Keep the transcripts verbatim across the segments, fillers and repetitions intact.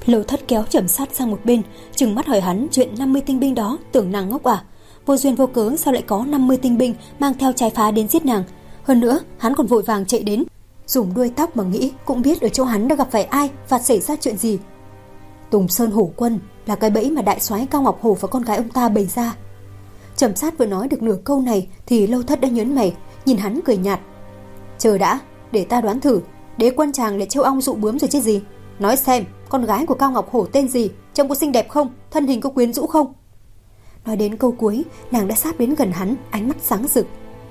Lâu Thất kéo Trầm Sát sang một bên, trừng mắt hỏi hắn chuyện năm mươi tinh binh đó, tưởng nàng ngốc à? Vô duyên vô cớ sao lại có năm mươi tinh binh mang theo trái phá đến giết nàng? Hơn nữa, hắn còn vội vàng chạy đến, dùng đuôi tóc mà nghĩ cũng biết ở chỗ hắn đã gặp phải ai và xảy ra chuyện gì. Tùng Sơn Hổ Quân là cái bẫy mà đại soái Cao Ngọc Hổ và con gái ông ta bày ra. Trầm Sát vừa nói được nửa câu này thì Lâu Thất đã nhớn mày, nhìn hắn cười nhạt. Chờ đã, để ta đoán thử, đế quân chàng lại trêu ong dụ bướm rồi chứ gì? Nói xem, con gái của Cao Ngọc Hổ tên gì, trông có xinh đẹp không, thân hình có quyến rũ không? Nói đến câu cuối, nàng đã sát đến gần hắn, ánh mắt sáng rực.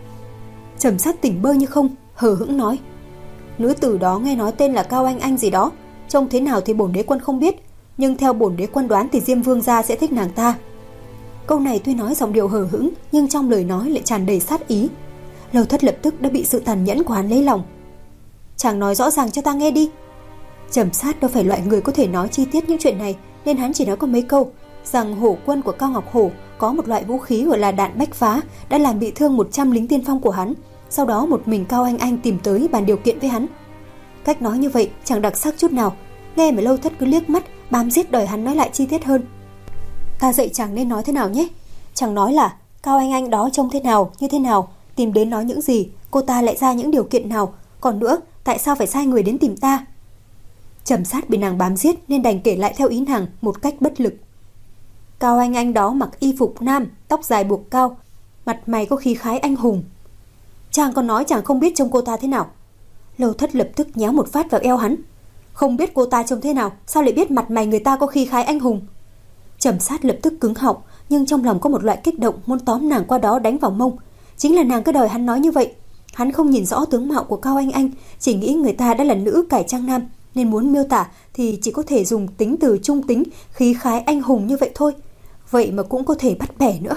Trầm Sát tỉnh bơ như không, hờ hững nói. Nữ tử đó nghe nói tên là Cao Anh Anh gì đó, trông thế nào thì bổn đế quân không biết, nhưng theo bổn đế quân đoán thì Diêm Vương gia sẽ thích nàng ta. Câu này tuy nói giọng điệu hờ hững, nhưng trong lời nói lại tràn đầy sát ý. Lâu Thất lập tức đã bị sự tàn nhẫn của hắn lấy lòng. Chàng nói rõ ràng cho ta nghe đi. Trầm Sát đâu phải loại người có thể nói chi tiết những chuyện này, nên hắn chỉ nói có mấy câu rằng hổ quân của Cao Ngọc Hổ có một loại vũ khí gọi là đạn bách phá đã làm bị thương một trăm lính tiên phong của hắn. Sau đó một mình Cao Anh Anh tìm tới bàn điều kiện với hắn. Cách nói như vậy chẳng đặc sắc chút nào, nghe mà Lâu Thất cứ liếc mắt bám giết đòi hắn nói lại chi tiết hơn. Ta dạy chàng nên nói thế nào nhé. Chàng nói là Cao Anh Anh đó trông thế nào, như thế nào, tìm đến nói những gì, cô ta lại ra những điều kiện nào, còn nữa tại sao phải sai người đến tìm ta. Trầm Sát bị nàng bám giết nên đành kể lại theo ý nàng một cách bất lực. Cao Anh Anh đó mặc y phục nam, tóc dài buộc cao, mặt mày có khí khái anh hùng. Chàng còn nói chàng không biết trông cô ta thế nào. Lâu Thất lập tức nhéo một phát vào eo hắn. Không biết cô ta trông thế nào, sao lại biết mặt mày người ta có khí khái anh hùng? Trầm Sát lập tức cứng họng, nhưng trong lòng có một loại kích động muốn tóm nàng qua đó đánh vào mông. Chính là nàng cứ đòi hắn nói như vậy. Hắn không nhìn rõ tướng mạo của Cao Anh Anh, chỉ nghĩ người ta đã là nữ cải trang nam, nên muốn miêu tả thì chỉ có thể dùng tính từ trung tính, khí khái anh hùng như vậy thôi. Vậy mà cũng có thể bắt bẻ nữa.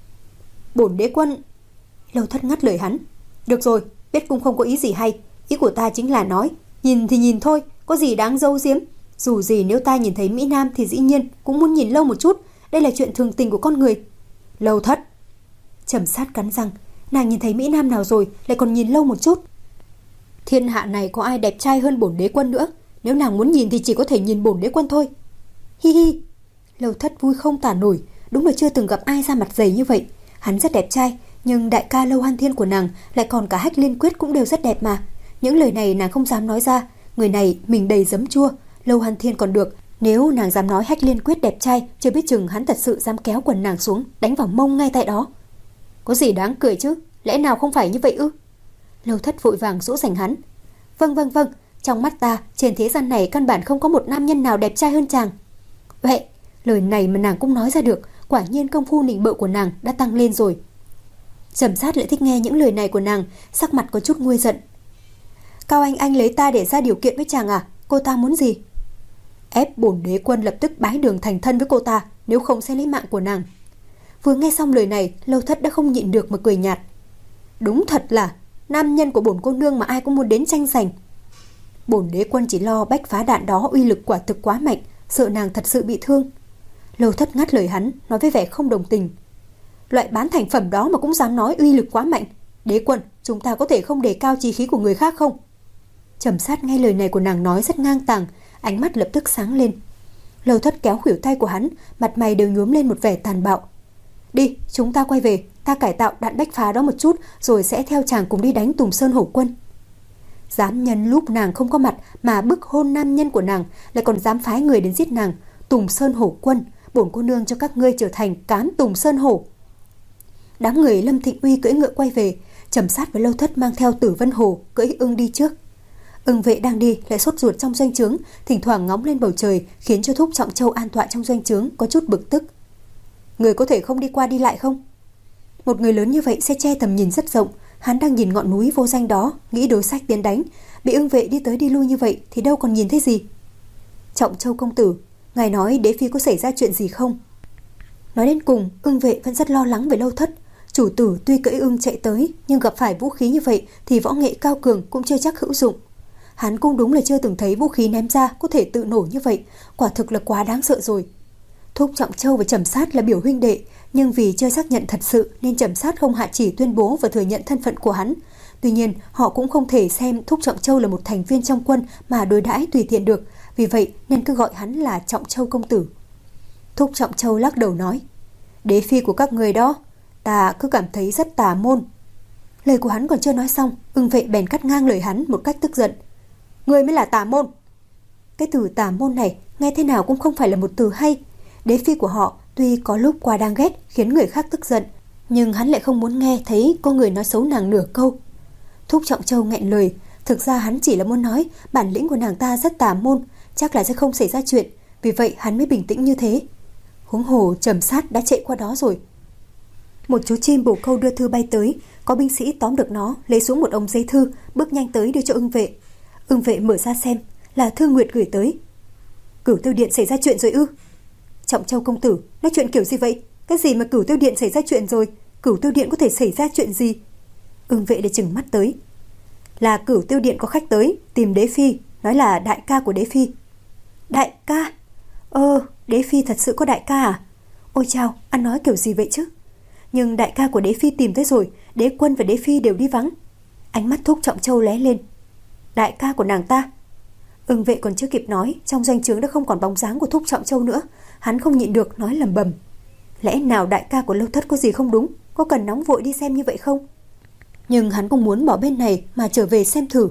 Bổn đế quân... Lâu Thất ngắt lời hắn. Được rồi, biết cũng không có ý gì hay. Ý của ta chính là nói, nhìn thì nhìn thôi, có gì đáng giấu giếm. Dù gì nếu ta nhìn thấy Mỹ Nam thì dĩ nhiên cũng muốn nhìn lâu một chút. Đây là chuyện thường tình của con người. Lâu Thất. Trầm Sát cắn răng. Nàng nhìn thấy Mỹ Nam nào rồi lại còn nhìn lâu một chút? Thiên hạ này có ai đẹp trai hơn bổn đế quân nữa. Nếu nàng muốn nhìn thì chỉ có thể nhìn bổn đế quân thôi. Hi hi. Lâu Thất vui không tả nổi. Đúng là chưa từng gặp ai ra mặt dày như vậy. Hắn rất đẹp trai, nhưng đại ca Lâu Hoan Thiên của nàng lại còn cả Hách Liên Quyết cũng đều rất đẹp mà. Những lời này nàng không dám nói ra. Người này mình đầy giấm chua. Lâu Hoan Thiên còn được, nếu nàng dám nói Hách Liên Quyết đẹp trai, chưa biết chừng hắn thật sự dám kéo quần nàng xuống, đánh vào mông ngay tại đó. Có gì đáng cười chứ, lẽ nào không phải như vậy ư? Lâu Thất vội vàng dỗ dành hắn. Vâng vâng vâng, trong mắt ta, trên thế gian này căn bản không có một nam nhân nào đẹp trai hơn chàng. Vậy, lời này mà nàng cũng nói ra được, quả nhiên công phu nịnh bợ của nàng đã tăng lên rồi. Trầm Sát lại thích nghe những lời này của nàng, sắc mặt có chút nguôi giận. Cao Anh Anh lấy ta để ra điều kiện với chàng à? Cô ta muốn gì? Ép bổn đế quân lập tức bái đường thành thân với cô ta, nếu không sẽ lấy mạng của nàng. Vừa nghe xong lời này, Lâu Thất đã không nhịn được mà cười nhạt. Đúng thật là nam nhân của bổn cô nương mà ai cũng muốn đến tranh giành. Bổn đế quân chỉ lo bách phá đạn đó uy lực quả thực quá mạnh, sợ nàng thật sự bị thương. Lâu Thất ngắt lời hắn, nói với vẻ không đồng tình. Loại bán thành phẩm đó mà cũng dám nói uy lực quá mạnh. Đế quân, chúng ta có thể không đề cao chí khí của người khác không? Trầm Sát nghe lời này của nàng nói rất ngang tàng, ánh mắt lập tức sáng lên. Lâu Thất kéo khuỷu tay của hắn, mặt mày đều nhuốm lên một vẻ tàn bạo. Đi, chúng ta quay về, ta cải tạo đạn bách phá đó một chút, rồi sẽ theo chàng cùng đi đánh Tùng Sơn Hổ Quân. Dám nhân lúc nàng không có mặt mà bức hôn nam nhân của nàng, lại còn dám phái người đến giết nàng. Tùng Sơn Hổ Quân, bổn cô nương cho các ngươi trở thành cán Tùng Sơn Hổ. Đám người Lâm Thịnh Uy cưỡi ngựa quay về, Trầm Sát với Lâu Thất mang theo Tử Vân Hổ cưỡi ưng đi trước. Ưng vệ đang đi lại sốt ruột trong doanh trướng, thỉnh thoảng ngóng lên bầu trời, khiến cho Thúc Trọng Châu an tọa trong doanh trướng có chút bực tức. Người có thể không đi qua đi lại không? Một người lớn như vậy sẽ che tầm nhìn rất rộng. Hắn đang nhìn ngọn núi vô danh đó, nghĩ đối sách tiến đánh, bị ưng vệ đi tới đi lui như vậy thì đâu còn nhìn thấy gì. Trọng Châu công tử, ngài nói đế phi có xảy ra chuyện gì không? Nói đến cùng, ưng vệ vẫn rất lo lắng về Lâu Thất. Chủ tử tuy cưỡi ưng chạy tới, nhưng gặp phải vũ khí như vậy thì võ nghệ cao cường cũng chưa chắc hữu dụng. Hắn cũng đúng là chưa từng thấy vũ khí ném ra có thể tự nổ như vậy, quả thực là quá đáng sợ rồi. Thúc Trọng Châu và Trầm Sát là biểu huynh đệ, nhưng vì chưa xác nhận thật sự nên Trầm Sát không hạ chỉ tuyên bố và thừa nhận thân phận của hắn. Tuy nhiên, họ cũng không thể xem Thúc Trọng Châu là một thành viên trong quân mà đối đãi tùy tiện được, vì vậy nên cứ gọi hắn là Trọng Châu công tử. Thúc Trọng Châu lắc đầu nói, đế phi của các người đó, ta cứ cảm thấy rất tà môn. Lời của hắn còn chưa nói xong, Ưng Vệ bèn cắt ngang lời hắn một cách tức giận. Ngươi mới là tà môn. Cái từ tà môn này nghe thế nào cũng không phải là một từ hay. Đế phi của họ tuy có lúc qua đang ghét khiến người khác tức giận, nhưng hắn lại không muốn nghe thấy có người nói xấu nàng nửa câu. Thúc Trọng Châu nghẹn lời, thực ra hắn chỉ là muốn nói bản lĩnh của nàng ta rất tà môn, chắc là sẽ không xảy ra chuyện, vì vậy hắn mới bình tĩnh như thế. Huống hồ Trầm Sát đã chạy qua đó rồi. Một chú chim bồ câu đưa thư bay tới, có binh sĩ tóm được nó, lấy xuống một ống giấy thư, bước nhanh tới đưa cho Ưng Vệ. Ưng Vệ mở ra xem, là thư Nguyệt gửi tới. Cửu Tiêu Điện xảy ra chuyện rồi ư? Trọng Châu công tử, nói chuyện kiểu gì vậy? Cái gì mà Cửu Tiêu Điện xảy ra chuyện rồi? Cửu Tiêu Điện có thể xảy ra chuyện gì? Ưng Vệ để chừng mắt tới. Là Cửu Tiêu Điện có khách tới tìm đế phi, nói là đại ca của đế phi. Đại ca? Ơ, đế phi thật sự có đại ca à? Ôi chao, anh nói kiểu gì vậy chứ? Nhưng đại ca của đế phi tìm tới rồi, đế quân và đế phi đều đi vắng. Ánh mắt Thúc Trọng Châu lóe lên. Đại ca của nàng ta? Ưng Vệ còn chưa kịp nói, trong doanh trướng đã không còn bóng dáng của Thúc Trọng Châu nữa. Hắn không nhịn được nói lẩm bẩm. Lẽ nào đại ca của Lâu Thất có gì không đúng? Có cần nóng vội đi xem như vậy không? Nhưng hắn cũng muốn bỏ bên này mà trở về xem thử.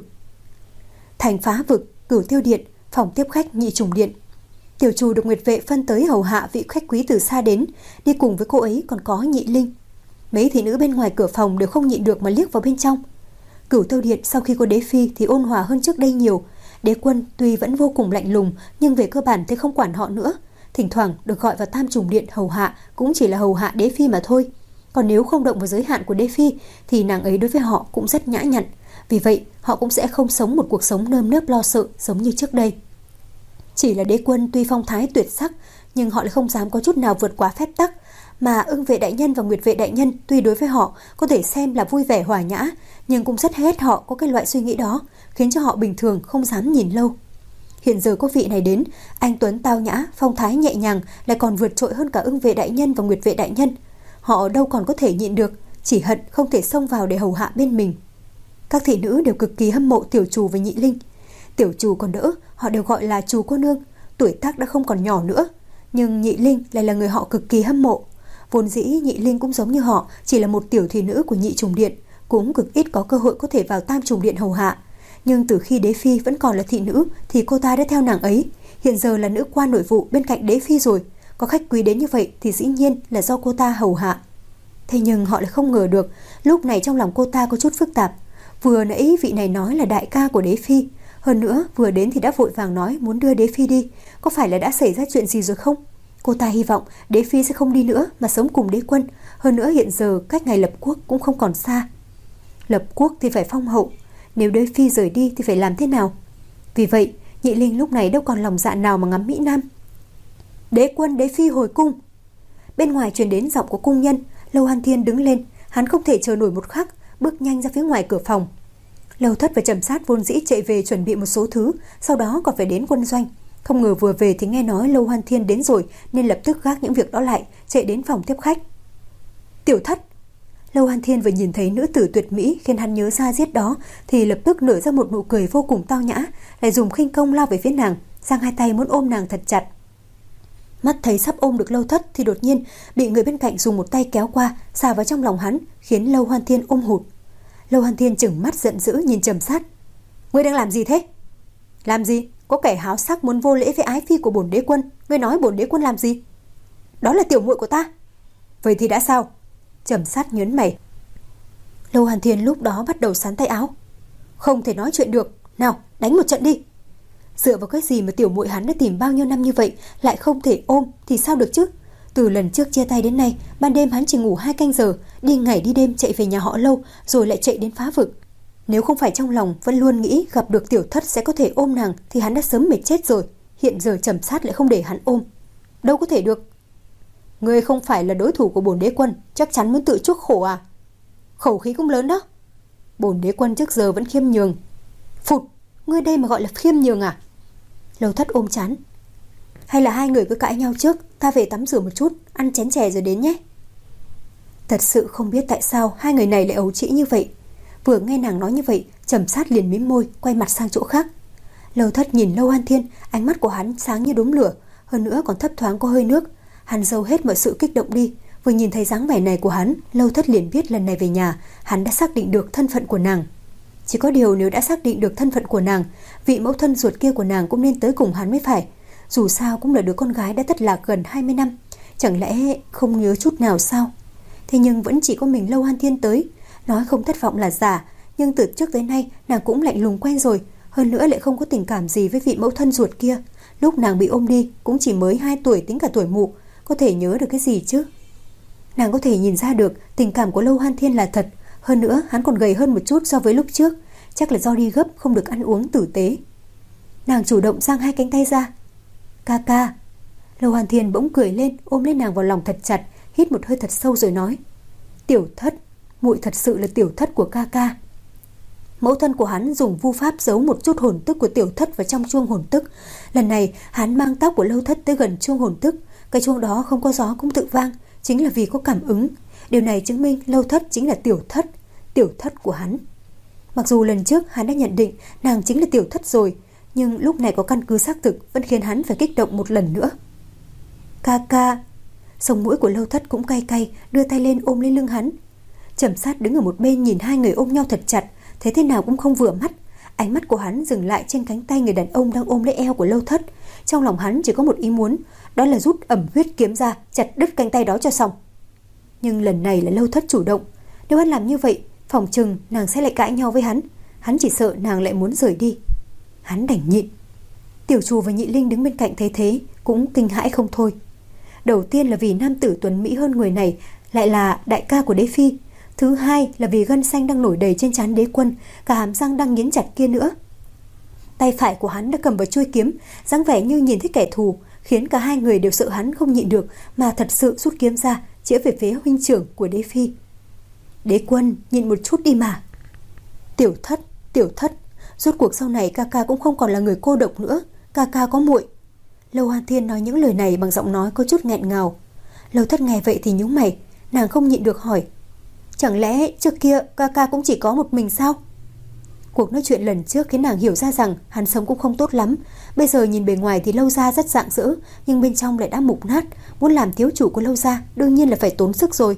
Thành Phá Vực, Cửu Tiêu Điện, phòng tiếp khách Nhị Trùng Điện. Tiểu chủ được Nguyệt Vệ phân tới hầu hạ vị khách quý từ xa đến, đi cùng với cô ấy còn có Nhị Linh. Mấy thị nữ bên ngoài cửa phòng đều không nhịn được mà liếc vào bên trong. Cửu Tiêu Điện sau khi có đế phi thì ôn hòa hơn trước đây nhiều. Đế quân tuy vẫn vô cùng lạnh lùng, nhưng về cơ bản thì không quản họ nữa. Thỉnh thoảng được gọi vào Tam Trùng Điện hầu hạ cũng chỉ là hầu hạ đế phi mà thôi. Còn nếu không động vào giới hạn của đế phi thì nàng ấy đối với họ cũng rất nhã nhặn. Vì vậy họ cũng sẽ không sống một cuộc sống nơm nớp lo sợ giống như trước đây. Chỉ là đế quân tuy phong thái tuyệt sắc, nhưng họ lại không dám có chút nào vượt quá phép tắc. Mà Ưng Vệ đại nhân và Nguyệt Vệ đại nhân tuy đối với họ có thể xem là vui vẻ hòa nhã, nhưng cũng rất ghét họ có cái loại suy nghĩ đó, khiến cho họ bình thường không dám nhìn lâu. Hiện giờ có vị này đến, anh tuấn tao nhã, phong thái nhẹ nhàng, lại còn vượt trội hơn cả Ưng Vệ đại nhân và Nguyệt Vệ đại nhân. Họ đâu còn có thể nhịn được, chỉ hận không thể xông vào để hầu hạ bên mình. Các thị nữ đều cực kỳ hâm mộ tiểu chủ và Nhị Linh. Tiểu chủ còn đỡ, họ đều gọi là chủ cô nương, tuổi tác đã không còn nhỏ nữa. Nhưng Nhị Linh lại là người họ cực kỳ hâm mộ. Vốn dĩ Nhị Linh cũng giống như họ, chỉ là một tiểu thị nữ của Nhị Trùng Điện, cũng cực ít có cơ hội có thể vào Tam Trùng Điện hầu hạ. Nhưng từ khi đế phi vẫn còn là thị nữ thì cô ta đã theo nàng ấy, hiện giờ là nữ quan nội vụ bên cạnh đế phi rồi. Có khách quý đến như vậy thì dĩ nhiên là do cô ta hầu hạ. Thế nhưng họ lại không ngờ được, lúc này trong lòng cô ta có chút phức tạp. Vừa nãy vị này nói là đại ca của đế phi, hơn nữa vừa đến thì đã vội vàng nói muốn đưa đế phi đi. Có phải là đã xảy ra chuyện gì rồi không? Cô ta hy vọng đế phi sẽ không đi nữa mà sống cùng đế quân. Hơn nữa hiện giờ cách ngày lập quốc cũng không còn xa. Lập quốc thì phải phong hậu, nếu đế phi rời đi thì phải làm thế nào? Vì vậy Nhị Linh lúc này đâu còn lòng dạ nào mà ngắm Mỹ Nam. Đế quân đế phi hồi cung. Bên ngoài truyền đến giọng của cung nhân. Lâu Hàn Thiên đứng lên, hắn không thể chờ nổi một khắc, bước nhanh ra phía ngoài cửa phòng. Lâu Thất và Trầm Sát vốn dĩ chạy về chuẩn bị một số thứ, sau đó còn phải đến quân doanh. Không ngờ vừa về thì nghe nói Lâu Hàn Thiên đến rồi, nên lập tức gác những việc đó lại, chạy đến phòng tiếp khách. Tiểu Thất. Lâu Hàn Thiên vừa nhìn thấy nữ tử tuyệt mỹ khiến hắn nhớ ra giết đó, thì lập tức nở ra một nụ cười vô cùng tao nhã, lại dùng khinh công lao về phía nàng, giang hai tay muốn ôm nàng thật chặt. Mắt thấy sắp ôm được Lâu Thất thì đột nhiên bị người bên cạnh dùng một tay kéo qua, xà vào trong lòng hắn, khiến Lâu Hàn Thiên ôm hụt. Lâu Hàn Thiên trừng mắt giận dữ nhìn Trầm Sát. Ngươi đang làm gì thế? Làm gì? Có kẻ háo sắc muốn vô lễ với ái phi của bổn đế quân. Ngươi nói bổn đế quân làm gì? Đó là tiểu muội của ta. Vậy thì đã sao? Trầm Sát nhớn mày. Lâu Hàn Thiên lúc đó bắt đầu sắn tay áo. Không thể nói chuyện được. Nào, đánh một trận đi. Dựa vào cái gì mà tiểu muội hắn đã tìm bao nhiêu năm như vậy lại không thể ôm thì sao được chứ? Từ lần trước chia tay đến nay, ban đêm hắn chỉ ngủ hai canh giờ, đi ngày đi đêm chạy về nhà họ Lâu, rồi lại chạy đến Phá Vực. Nếu không phải trong lòng vẫn luôn nghĩ gặp được Tiểu Thất sẽ có thể ôm nàng thì hắn đã sớm mệt chết rồi. Hiện giờ Trầm Sát lại không để hắn ôm. Đâu có thể được. Ngươi không phải là đối thủ của bổn đế quân, chắc chắn muốn tự chuốc khổ à? Khẩu khí cũng lớn đó. Bổn đế quân trước giờ vẫn khiêm nhường. Phụt, ngươi đây mà gọi là khiêm nhường à? Lâu Thất ôm chán. Hay là hai người cứ cãi nhau trước, ta về tắm rửa một chút, ăn chén chè rồi đến nhé. Thật sự không biết tại sao hai người này lại ấu trĩ như vậy. Vừa nghe nàng nói như vậy, Trầm Sát liền mím môi, quay mặt sang chỗ khác. Lâu Thất nhìn Lâu An Thiên, ánh mắt của hắn sáng như đốm lửa, hơn nữa còn thấp thoáng có hơi nước. Hắn giấu hết mọi sự kích động đi. Vừa nhìn thấy dáng vẻ này của hắn, Lâu Thất liền biết lần này về nhà hắn đã xác định được thân phận của nàng. Chỉ có điều nếu đã xác định được thân phận của nàng, vị mẫu thân ruột kia của nàng cũng nên tới cùng hắn mới phải. Dù sao cũng là đứa con gái đã thất lạc gần hai mươi năm, chẳng lẽ không nhớ chút nào sao? Thế nhưng vẫn chỉ có mình Lâu An Thiên tới. Nói không thất vọng là giả, nhưng từ trước tới nay nàng cũng lạnh lùng quen rồi. Hơn nữa lại không có tình cảm gì với vị mẫu thân ruột kia. Lúc nàng bị ôm đi cũng chỉ mới hai tuổi, tính cả tuổi mụ, có thể nhớ được cái gì chứ? Nàng có thể nhìn ra được tình cảm của Lâu An Thiên là thật. Hơn nữa hắn còn gầy hơn một chút so với lúc trước, chắc là do đi gấp không được ăn uống tử tế. Nàng chủ động giang hai cánh tay ra. Ca ca. Lâu An Thiên bỗng cười lên, ôm lấy nàng vào lòng thật chặt, hít một hơi thật sâu rồi nói: Tiểu Thất, muội thật sự là tiểu thất của ca ca. Mẫu thân của hắn dùng vu pháp giấu một chút hồn tức của tiểu thất vào trong chuông hồn tức. Lần này hắn mang tóc của Lâu Thất tới gần chuông hồn tức. Cái chuông đó không có gió cũng tự vang, chính là vì có cảm ứng. Điều này chứng minh Lâu Thất chính là tiểu thất, tiểu thất của hắn. Mặc dù lần trước hắn đã nhận định nàng chính là tiểu thất rồi, nhưng lúc này có căn cứ xác thực vẫn khiến hắn phải kích động một lần nữa. Ca ca. Sống mũi của Lâu Thất cũng cay cay, đưa tay lên ôm lên lưng hắn. Trầm Sát đứng ở một bên nhìn hai người ôm nhau thật chặt, thấy thế nào cũng không vừa mắt. Ánh mắt của hắn dừng lại trên cánh tay người đàn ông đang ôm lấy eo của Lâu Thất. Trong lòng hắn chỉ có một ý muốn, đó là rút ẩm huyết kiếm ra, chặt đứt cánh tay đó cho xong. Nhưng lần này là Lâu Thất chủ động. Nếu hắn làm như vậy, phòng chừng nàng sẽ lại cãi nhau với hắn. Hắn chỉ sợ nàng lại muốn rời đi. Hắn đành nhịn. Tiểu Trù và Nhị Linh đứng bên cạnh thấy thế cũng kinh hãi không thôi. Đầu tiên là vì nam tử tuấn mỹ hơn người này lại là đại ca của đế phi. Thứ hai là vì gân xanh đang nổi đầy trên trán Đế Quân, cả hàm răng đang nghiến chặt kia nữa. Tay phải của hắn đã cầm vào chuôi kiếm, dáng vẻ như nhìn thấy kẻ thù, khiến cả hai người đều sợ hắn không nhịn được mà thật sự rút kiếm ra, chĩa về phía huynh trưởng của Đế phi. Đế Quân, nhịn một chút đi mà. Tiểu Thất, tiểu thất, rốt cuộc sau này ca ca cũng không còn là người cô độc nữa, ca ca có muội. Lâu An Thiên nói những lời này bằng giọng nói có chút nghẹn ngào. Lâu Thất nghe vậy thì nhướng mày, nàng không nhịn được hỏi: Chẳng lẽ trước kia ca ca cũng chỉ có một mình sao? Cuộc nói chuyện lần trước khiến nàng hiểu ra rằng hắn sống cũng không tốt lắm. Bây giờ nhìn bề ngoài thì Lâu gia rất rạng rỡ, nhưng bên trong lại đã mục nát. Muốn làm thiếu chủ của Lâu gia đương nhiên là phải tốn sức rồi.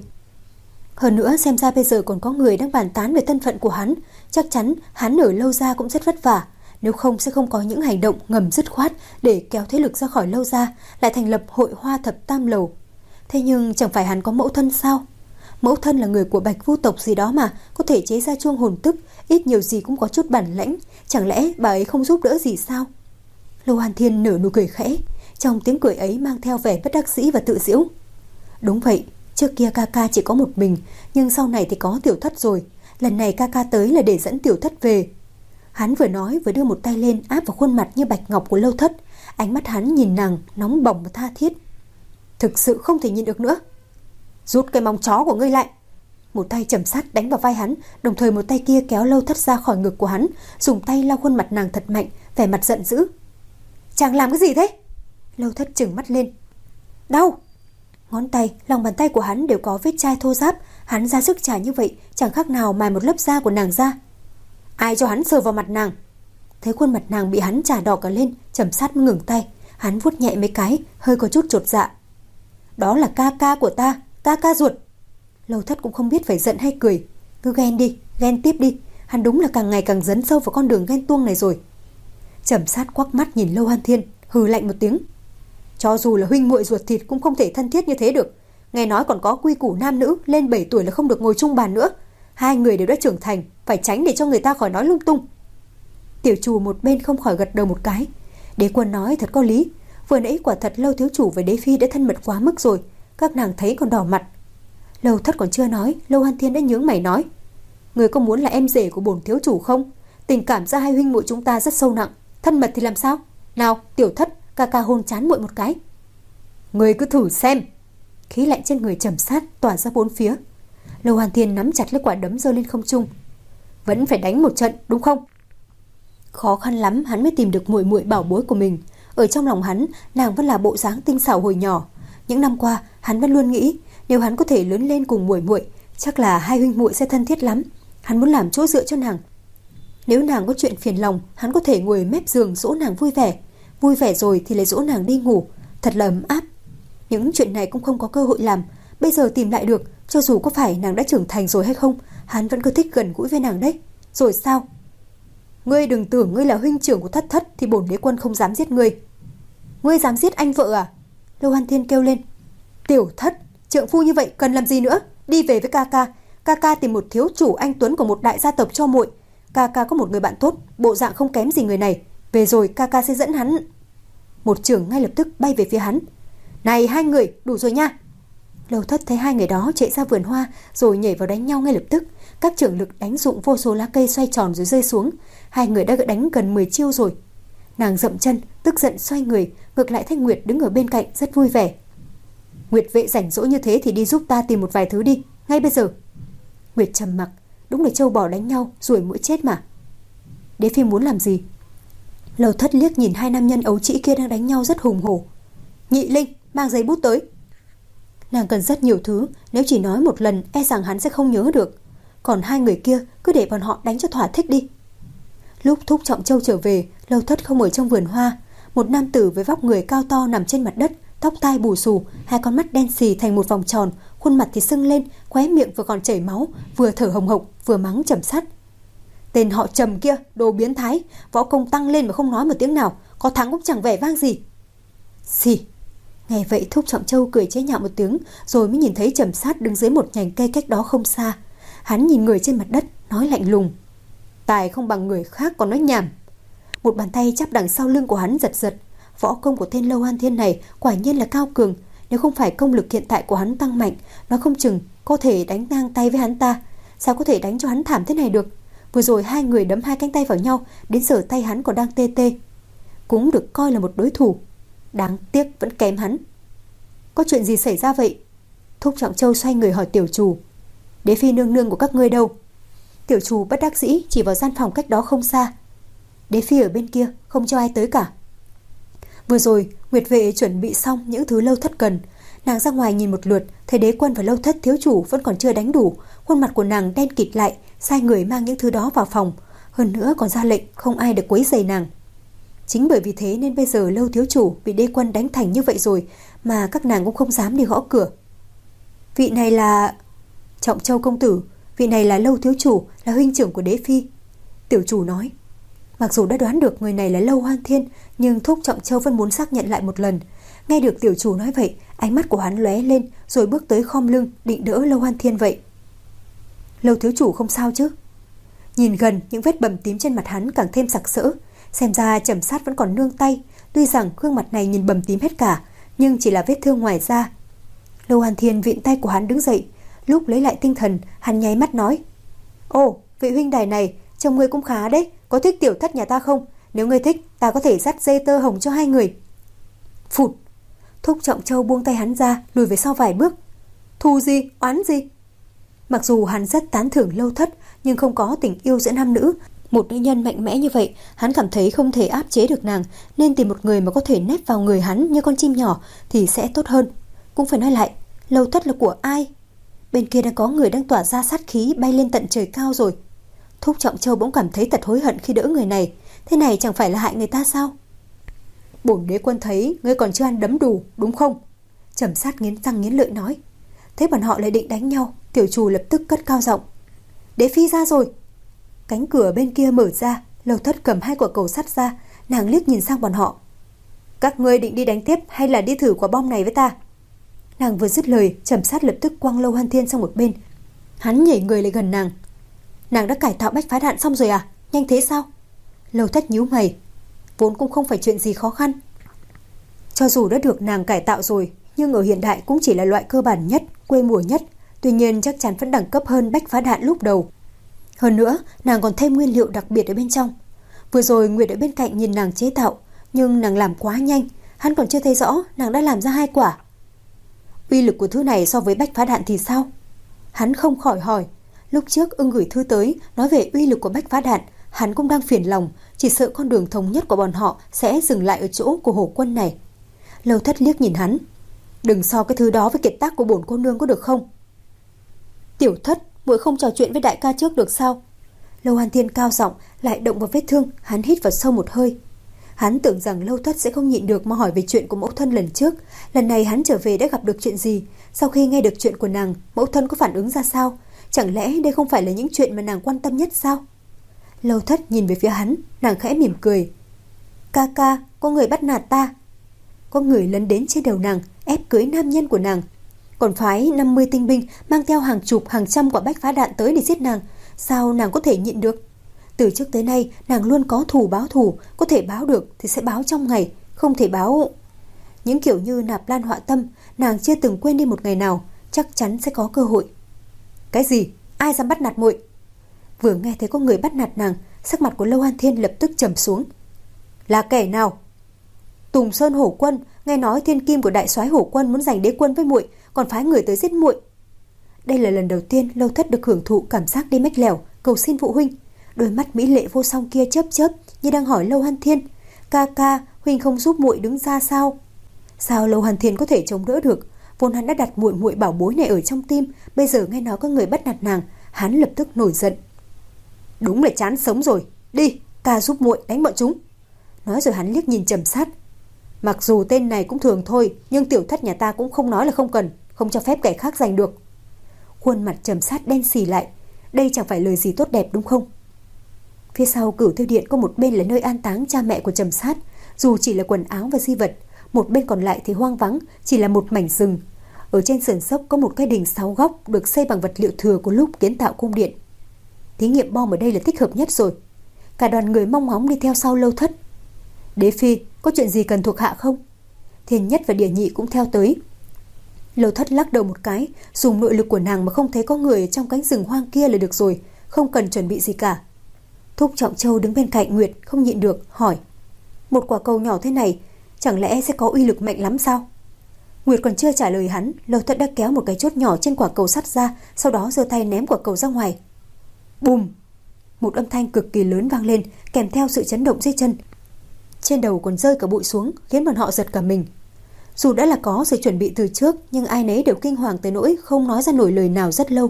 Hơn nữa xem ra bây giờ còn có người đang bàn tán về thân phận của hắn. Chắc chắn hắn ở Lâu gia cũng rất vất vả. Nếu không sẽ không có những hành động ngầm dứt khoát để kéo thế lực ra khỏi Lâu gia, lại thành lập hội hoa thập tam lầu. Thế nhưng chẳng phải hắn có mẫu thân sao? Mẫu thân là người của Bạch Vu tộc gì đó mà, có thể chế ra chuông hồn tức, ít nhiều gì cũng có chút bản lãnh. Chẳng lẽ bà ấy không giúp đỡ gì sao? Lâu An Thiên nở nụ cười khẽ, trong tiếng cười ấy mang theo vẻ bất đắc dĩ và tự giễu. Đúng vậy, trước kia ca ca chỉ có một mình, nhưng sau này thì có tiểu thất rồi. Lần này ca ca tới là để dẫn tiểu thất về. Hắn vừa nói vừa đưa một tay lên áp vào khuôn mặt như bạch ngọc của Lâu Thất. Ánh mắt hắn nhìn nàng nóng bỏng và tha thiết. Thực sự không thể nhịn được nữa. Rút cái móng chó của ngươi lại. Một tay Trầm Sát đánh vào vai hắn, đồng thời một tay kia kéo Lâu Thất ra khỏi ngực của hắn, dùng tay lau khuôn mặt nàng thật mạnh, vẻ mặt giận dữ. Chàng làm cái gì thế? Lâu Thất trừng mắt lên. Đau. Ngón tay, lòng bàn tay của hắn đều có vết chai thô ráp. Hắn ra sức chà như vậy chẳng khác nào mài một lớp da của nàng ra. Ai cho hắn sờ vào mặt nàng? Thấy khuôn mặt nàng bị hắn chà đỏ cả lên, Trầm Sát mới ngừng tay. Hắn vuốt nhẹ mấy cái, hơi có chút chột dạ. Đó là ca ca của ta, ca ca ruột. Lâu Thất cũng không biết phải giận hay cười. Cứ ghen đi, ghen tiếp đi. Hắn đúng là càng ngày càng dấn sâu vào con đường ghen tuông này rồi. Trầm Sát quắc mắt nhìn Lâu An Thiên, hừ lạnh một tiếng. Cho dù là huynh muội ruột thịt cũng không thể thân thiết như thế được. Nghe nói còn có quy củ nam nữ, lên bảy tuổi là không được ngồi chung bàn nữa. Hai người đều đã trưởng thành, phải tránh để cho người ta khỏi nói lung tung. Tiểu Trù một bên không khỏi gật đầu một cái. Đế Quân nói thật có lý. Vừa nãy quả thật Lâu thiếu chủ với Đế phi đã thân mật quá mức rồi, các nàng thấy còn đỏ mặt. Lâu Thất còn chưa nói, Lâu An Thiên đã nhướng mày nói: Người có muốn là em rể của bổn thiếu chủ không? Tình cảm giữa hai huynh muội chúng ta rất sâu nặng, thân mật thì làm sao? Nào, Tiểu Thất, ca ca hôn trán muội một cái. Người cứ thử xem. Khí lạnh trên người Trầm Sát tỏa ra bốn phía. Lâu An Thiên nắm chặt lấy quả đấm giơ lên không trung. Vẫn phải đánh một trận, đúng không? Khó khăn lắm hắn mới tìm được muội muội bảo bối của mình. Ở trong lòng hắn, nàng vẫn là bộ dáng tinh xảo hồi nhỏ. Những năm qua, hắn vẫn luôn nghĩ nếu hắn có thể lớn lên cùng muội muội, chắc là hai huynh muội sẽ thân thiết lắm. Hắn muốn làm chỗ dựa cho nàng. Nếu nàng có chuyện phiền lòng, hắn có thể ngồi mép giường dỗ nàng vui vẻ. Vui vẻ rồi thì lại dỗ nàng đi ngủ. Thật là ấm áp. Những chuyện này cũng không có cơ hội làm. Bây giờ tìm lại được, cho dù có phải nàng đã trưởng thành rồi hay không, hắn vẫn cứ thích gần gũi với nàng đấy. Rồi sao? Ngươi đừng tưởng ngươi là huynh trưởng của Thất Thất thì bổn đế quân không dám giết ngươi. Ngươi dám giết anh vợ à? Lâu Hoan Thiên kêu lên. Tiểu Thất, trượng phu như vậy cần làm gì nữa? Đi về với ca ca. Ca ca tìm một thiếu chủ anh tuấn của một đại gia tộc cho muội. Ca ca có một người bạn tốt, bộ dạng không kém gì người này. Về rồi ca ca sẽ dẫn hắn. Một chưởng ngay lập tức bay về phía hắn. Này hai người, đủ rồi nha. Lâu Thất thấy hai người đó chạy ra vườn hoa rồi nhảy vào đánh nhau ngay lập tức. Các chưởng lực đánh dụng vô số lá cây xoay tròn rồi rơi xuống. Hai người đã đánh gần mười chiêu rồi. Nàng dậm chân, tức giận xoay người, ngược lại Thanh Nguyệt đứng ở bên cạnh rất vui vẻ. Nguyệt vệ rảnh rỗi như thế thì đi giúp ta tìm một vài thứ đi, ngay bây giờ. Nguyệt trầm mặc, đúng là trâu bò đánh nhau, ruồi muỗi chết mà. Đế phi muốn làm gì? Lâu Thất liếc nhìn hai nam nhân ấu trĩ kia đang đánh nhau rất hùng hổ. Nhị Linh, mang giấy bút tới. Nàng cần rất nhiều thứ, nếu chỉ nói một lần e rằng hắn sẽ không nhớ được. Còn hai người kia cứ để bọn họ đánh cho thỏa thích đi. Lúc Thúc Trọng Châu trở về, Lâu Thất không ở trong vườn hoa. Một nam tử với vóc người cao to nằm trên mặt đất, tóc tai bù xù, hai con mắt đen xì thành một vòng tròn, khuôn mặt thì sưng lên, khóe miệng vừa còn chảy máu, vừa thở hồng hộc, vừa mắng Trầm Sát. Tên họ Trầm kia, đồ biến thái, võ công tăng lên mà không nói một tiếng nào, có thắng cũng chẳng vẻ vang gì. Xì. Nghe vậy Thúc Trọng Châu cười chế nhạo một tiếng, rồi mới nhìn thấy Trầm Sát đứng dưới một nhành cây cách đó không xa. Hắn nhìn người trên mặt đất, nói lạnh lùng. Tài không bằng người khác còn nói nhảm. Một bàn tay chắp đằng sau lưng của hắn giật giật. Võ công của tên Lâu Hoan Thiên này quả nhiên là cao cường. Nếu không phải công lực hiện tại của hắn tăng mạnh, nó không chừng có thể đánh ngang tay với hắn ta. Sao có thể đánh cho hắn thảm thế này được? Vừa rồi hai người đấm hai cánh tay vào nhau, đến giờ tay hắn còn đang tê tê. Cũng được coi là một đối thủ. Đáng tiếc vẫn kém hắn. Có chuyện gì xảy ra vậy? Thúc Trọng Châu xoay người hỏi tiểu chủ. Đế phi nương nương của các ngươi đâu? Tiểu chủ bất đắc dĩ chỉ vào gian phòng cách đó không xa. Đế phi ở bên kia, không cho ai tới cả. Vừa rồi Nguyệt vệ chuẩn bị xong những thứ Lâu Thất cần. Nàng ra ngoài nhìn một lượt, thấy đế quân và Lâu Thất thiếu chủ vẫn còn chưa đánh đủ. Khuôn mặt của nàng đen kịt lại, sai người mang những thứ đó vào phòng. Hơn nữa còn ra lệnh không ai được quấy rầy nàng. Chính bởi vì thế nên bây giờ Lâu thiếu chủ bị đế quân đánh thành như vậy rồi mà các nàng cũng không dám đi gõ cửa. Vị này là... Trọng Châu công tử, vị này là Lâu thiếu chủ, là huynh trưởng của đế phi. Tiểu chủ nói. Mặc dù đã đoán được người này là Lâu Hoan Thiên, nhưng Thúc Trọng Châu vẫn muốn xác nhận lại một lần. Nghe được tiểu chủ nói vậy, ánh mắt của hắn lóe lên, rồi bước tới khom lưng định đỡ Lâu Hoan Thiên vậy. Lâu thiếu chủ không sao chứ? Nhìn gần, những vết bầm tím trên mặt hắn càng thêm sặc sỡ. Xem ra Trầm Sát vẫn còn nương tay. Tuy rằng gương mặt này nhìn bầm tím hết cả, nhưng chỉ là vết thương ngoài da. Lâu Hoan Thiên vịn tay của hắn đứng dậy. Lúc lấy lại tinh thần, hắn nháy mắt nói. Ồ, vị huynh đài này, trông ngươi cũng khá đấy. Có thích tiểu thất nhà ta không? Nếu ngươi thích, ta có thể dắt dây tơ hồng cho hai người. Phụt. Thúc Trọng Châu buông tay hắn ra, lùi về sau vài bước. Thù gì, oán gì? Mặc dù hắn rất tán thưởng Lâu Thất, nhưng không có tình yêu giữa nam nữ. Một nữ nhân mạnh mẽ như vậy, hắn cảm thấy không thể áp chế được nàng, nên tìm một người mà có thể nép vào người hắn như con chim nhỏ thì sẽ tốt hơn. Cũng phải nói lại, Lâu Thất là của ai? Bên kia đang có người đang tỏa ra sát khí bay lên tận trời cao rồi. Thúc Trọng Châu bỗng cảm thấy thật hối hận khi đỡ người này. Thế này chẳng phải là hại người ta sao? Bổn đế quân thấy ngươi còn chưa ăn đấm đủ, đúng không? Trầm Sát nghiến răng nghiến lợi nói. Thế bọn họ lại định đánh nhau, tiểu chủ lập tức cất cao giọng. Đế phi ra rồi. Cánh cửa bên kia mở ra, Lâu Thất cầm hai quả cầu sắt ra, nàng liếc nhìn sang bọn họ. Các ngươi định đi đánh tiếp hay là đi thử quả bom này với ta? Nàng vừa dứt lời, Trầm Sát lập tức quăng Lâu Hoan Thiên sang một bên. Hắn nhảy người lại gần nàng. Nàng đã cải tạo bách phá đạn xong rồi à? Nhanh thế sao? Lâu Thất nhíu mày. Vốn cũng không phải chuyện gì khó khăn. Cho dù đã được nàng cải tạo rồi, nhưng ở hiện đại cũng chỉ là loại cơ bản nhất, quê mùa nhất. Tuy nhiên chắc chắn vẫn đẳng cấp hơn bách phá đạn lúc đầu. Hơn nữa, nàng còn thêm nguyên liệu đặc biệt ở bên trong. Vừa rồi Nguyệt ở bên cạnh nhìn nàng chế tạo, nhưng nàng làm quá nhanh, hắn còn chưa thấy rõ nàng đã làm ra hai quả. Uy lực của thứ này so với bách phá đạn thì sao? Hắn không khỏi hỏi. Lúc trước ưng gửi thư tới nói về uy lực của bách phá đạn, hắn cũng đang phiền lòng, chỉ sợ con đường thống nhất của bọn họ sẽ dừng lại ở chỗ của hổ quân này. Lâu Thất liếc nhìn hắn. Đừng so cái thứ đó với kiệt tác của bổn cô nương có được không? Tiểu Thất, muội không trò chuyện với đại ca trước được sao? Lâu An Thiên cao giọng lại động vào vết thương. Hắn hít vào sâu một hơi. Hắn tưởng rằng Lâu Thất sẽ không nhịn được mà hỏi về chuyện của mẫu thân lần trước. Lần này hắn trở về đã gặp được chuyện gì? Sau khi nghe được chuyện của nàng, mẫu thân có phản ứng ra sao? Chẳng lẽ đây không phải là những chuyện mà nàng quan tâm nhất sao? Lâu Thất nhìn về phía hắn, nàng khẽ mỉm cười. Ca ca, có người bắt nạt ta. Có người lấn đến trên đầu nàng, ép cưới nam nhân của nàng, còn phái năm mươi tinh binh mang theo hàng chục hàng trăm quả bách phá đạn tới để giết nàng. Sao nàng có thể nhịn được? Từ trước tới nay nàng luôn có thù báo thù, có thể báo được thì sẽ báo trong ngày, không thể báo. Những kiểu như nạp lan họa tâm, nàng chưa từng quên đi một ngày nào, chắc chắn sẽ có cơ hội. Cái gì? Ai dám bắt nạt muội? Vừa nghe thấy có người bắt nạt nàng, sắc mặt của Lâu An Thiên lập tức trầm xuống. Là kẻ nào? Tùng Sơn Hổ Quân, nghe nói thiên kim của đại soái Hổ Quân muốn giành đế quân với muội, còn phái người tới giết muội. Đây là lần đầu tiên Lâu Thất được hưởng thụ cảm giác đi mách lẻo, cầu xin phụ huynh. Đôi mắt mỹ lệ vô song kia chớp chớp như đang hỏi Lâu An Thiên, ca ca, huynh không giúp muội đứng ra sao? Sao Lâu An Thiên có thể chống đỡ được? Vốn hắn đã đặt muội muội bảo bối này ở trong tim, bây giờ nghe nói có người bắt nạt nàng, hắn lập tức nổi giận. Đúng là chán sống rồi, đi, ca giúp muội đánh bọn chúng. Nói rồi hắn liếc nhìn Trầm Sát. Mặc dù tên này cũng thường thôi, nhưng tiểu thất nhà ta cũng không nói là không cần, không cho phép kẻ khác giành được. Khuôn mặt Trầm Sát đen xì lại, đây chẳng phải lời gì tốt đẹp đúng không? Phía sau Cửu Tiêu Điện có một bên là nơi an táng cha mẹ của Trầm Sát, dù chỉ là quần áo và di vật, một bên còn lại thì hoang vắng, chỉ là một mảnh rừng. Ở trên sườn dốc có một cái đình sáu góc được xây bằng vật liệu thừa của lúc kiến tạo cung điện. Thí nghiệm bom ở đây là thích hợp nhất rồi. Cả đoàn người mong ngóng đi theo sau Lâu Thất. Đế phi, có chuyện gì cần thuộc hạ không? Thiên Nhất và Địa Nhị cũng theo tới. Lâu Thất lắc đầu một cái, dùng nội lực của nàng mà không thấy có người trong cánh rừng hoang kia là được rồi, không cần chuẩn bị gì cả. Thúc Trọng Châu đứng bên cạnh Nguyệt không nhịn được hỏi, một quả cầu nhỏ thế này chẳng lẽ sẽ có uy lực mạnh lắm sao? Nguyệt còn chưa trả lời hắn, Lâu Thất đã kéo một cái chốt nhỏ trên quả cầu sắt ra, sau đó giơ tay ném quả cầu ra ngoài. Bùm! Một âm thanh cực kỳ lớn vang lên, kèm theo sự chấn động dưới chân. Trên đầu còn rơi cả bụi xuống, khiến bọn họ giật cả mình. Dù đã là có sự chuẩn bị từ trước, nhưng ai nấy đều kinh hoàng tới nỗi không nói ra nổi lời nào rất lâu.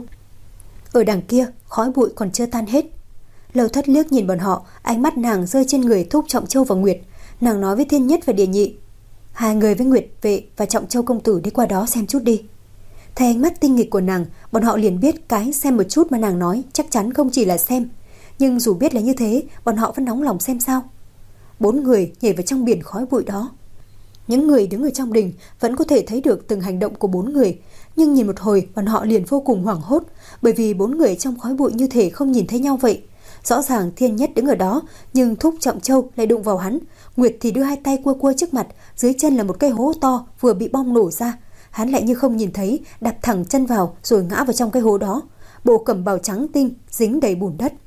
Ở đằng kia, khói bụi còn chưa tan hết. Lâu Thất liếc nhìn bọn họ, ánh mắt nàng rơi trên người Thúc Trọng Châu và Nguyệt. Nàng nói với Thiên Nhất và Địa Nhị, hai người với Nguyệt Vệ và Trọng Châu công tử đi qua đó xem chút đi. Thấy ánh mắt tinh nghịch của nàng, bọn họ liền biết cái xem một chút mà nàng nói chắc chắn không chỉ là xem. Nhưng dù biết là như thế, bọn họ vẫn nóng lòng xem sao. Bốn người nhảy vào trong biển khói bụi đó. Những người đứng ở trong đình vẫn có thể thấy được từng hành động của bốn người, nhưng nhìn một hồi bọn họ liền vô cùng hoảng hốt, bởi vì bốn người trong khói bụi như thể không nhìn thấy nhau vậy. Rõ ràng Thiên Nhất đứng ở đó, nhưng Thúc Trọng Châu lại đụng vào hắn. Nguyệt thì đưa hai tay cua cua trước mặt, dưới chân là một cái hố to vừa bị bom nổ ra. Hắn lại như không nhìn thấy, đạp thẳng chân vào rồi ngã vào trong cái hố đó. Bộ cẩm bào trắng tinh dính đầy bùn đất.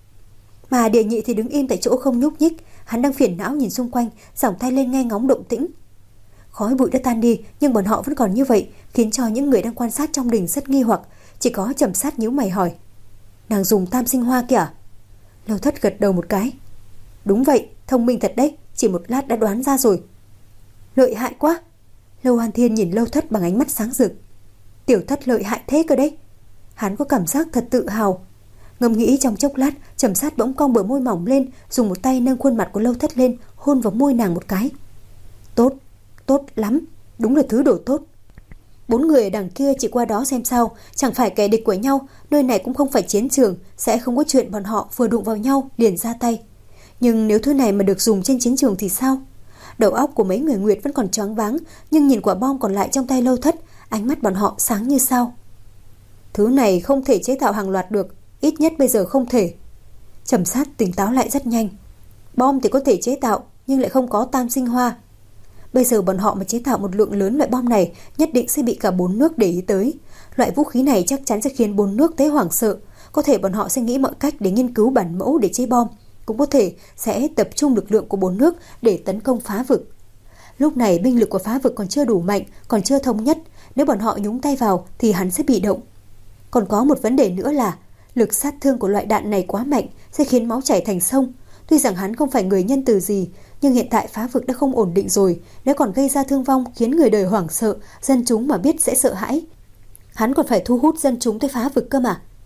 Mà Địa Nhị thì đứng im tại chỗ không nhúc nhích, hắn đang phiền não nhìn xung quanh, giỏng tay lên nghe ngóng động tĩnh. Khói bụi đã tan đi, nhưng bọn họ vẫn còn như vậy, khiến cho những người đang quan sát trong đình rất nghi hoặc. Chỉ có Trầm Sát nhíu mày hỏi, nàng dùng tam sinh hoa kìa? Lâu Thất gật đầu một cái. Đúng vậy, thông minh thật đấy, chỉ một lát đã đoán ra rồi. Lợi hại quá. Lâu An Thiên nhìn Lâu Thất bằng ánh mắt sáng rực. Tiểu Thất lợi hại thế cơ đấy. Hắn có cảm giác thật tự hào. Ngẫm nghĩ trong chốc lát, Trầm Sát bỗng cong bờ môi mỏng lên, dùng một tay nâng khuôn mặt của Lâu Thất lên, hôn vào môi nàng một cái. Tốt, tốt lắm, đúng là thứ đồ tốt. Bốn người ở đằng kia chỉ qua đó xem sao, chẳng phải kẻ địch của nhau, nơi này cũng không phải chiến trường, sẽ không có chuyện bọn họ vừa đụng vào nhau liền ra tay. Nhưng nếu thứ này mà được dùng trên chiến trường thì sao? Đầu óc của mấy người Nguyệt vẫn còn choáng váng, nhưng nhìn quả bom còn lại trong tay Lâu Thất, ánh mắt bọn họ sáng như sao. Thứ này không thể chế tạo hàng loạt được, ít nhất bây giờ không thể. Trầm Sát tỉnh táo lại rất nhanh. Bom thì có thể chế tạo, nhưng lại không có tam sinh hoa. Bây giờ bọn họ mà chế tạo một lượng lớn loại bom này, nhất định sẽ bị cả bốn nước để ý tới. Loại vũ khí này chắc chắn sẽ khiến bốn nước thấy hoảng sợ. Có thể bọn họ sẽ nghĩ mọi cách để nghiên cứu bản mẫu để chế bom, cũng có thể sẽ tập trung lực lượng của bốn nước để tấn công Phá Vực. Lúc này binh lực của Phá Vực còn chưa đủ mạnh, còn chưa thống nhất. Nếu bọn họ nhúng tay vào thì hắn sẽ bị động. Còn có một vấn đề nữa là lực sát thương của loại đạn này quá mạnh, sẽ khiến máu chảy thành sông. Tuy rằng hắn không phải người nhân từ gì, nhưng hiện tại Phá Vực đã không ổn định rồi. Nếu còn gây ra thương vong khiến người đời hoảng sợ, dân chúng mà biết sẽ sợ hãi. Hắn còn phải thu hút dân chúng tới Phá Vực cơ mà.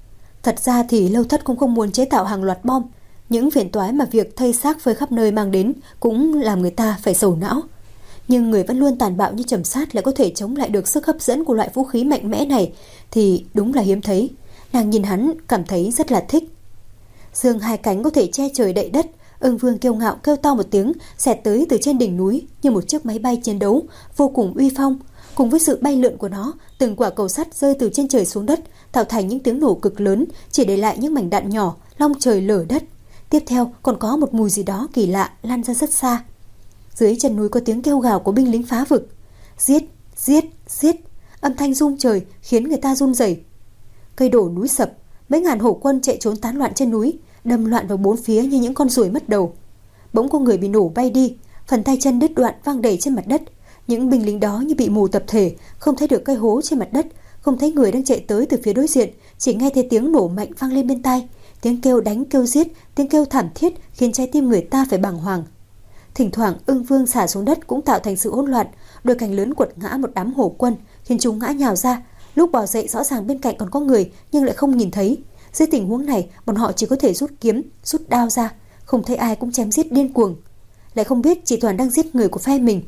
Thật ra thì Lâu Thất cũng không muốn chế tạo hàng loạt bom. Những phiền toái mà việc thây xác phơi khắp nơi mang đến cũng làm người ta phải sầu não. Nhưng người vẫn luôn tàn bạo như Trầm Sát lại có thể chống lại được sức hấp dẫn của loại vũ khí mạnh mẽ này thì đúng là hiếm thấy. Nàng nhìn hắn cảm thấy rất là thích. Dương hai cánh có thể che trời đậy đất. Ưng Vương kiêu ngạo kêu to một tiếng, xẹt tới từ trên đỉnh núi như một chiếc máy bay chiến đấu, vô cùng uy phong. Cùng với sự bay lượn của nó, từng quả cầu sắt rơi từ trên trời xuống đất, tạo thành những tiếng nổ cực lớn, chỉ để lại những mảnh đạn nhỏ long trời lở đất. Tiếp theo còn có một mùi gì đó kỳ lạ lan ra rất xa. Dưới chân núi có tiếng kêu gào của binh lính phá vực. Giết, giết, giết. Âm thanh rung trời khiến người ta run rẩy. Cây đổ núi sập, mấy ngàn hổ quân chạy trốn tán loạn trên núi, đâm loạn vào bốn phía như những con ruồi mất đầu. Bỗng có người bị nổ bay đi, phần tay chân đứt đoạn văng đầy trên mặt đất. Những binh lính đó như bị mù tập thể, không thấy được cái hố trên mặt đất, không thấy người đang chạy tới từ phía đối diện, chỉ nghe thấy tiếng nổ mạnh vang lên bên tai, tiếng kêu đánh kêu giết, tiếng kêu thảm thiết khiến trái tim người ta phải bàng hoàng. Thỉnh thoảng Ưng Vương xả xuống đất cũng tạo thành sự hỗn loạn, đôi cánh lớn quật ngã một đám hổ quân, khiến chúng ngã nhào ra. Lúc bò dậy rõ ràng bên cạnh còn có người nhưng lại không nhìn thấy. Dưới tình huống này, bọn họ chỉ có thể rút kiếm, rút đao ra, không thấy ai cũng chém giết điên cuồng, lại không biết chỉ toàn đang giết người của phe mình.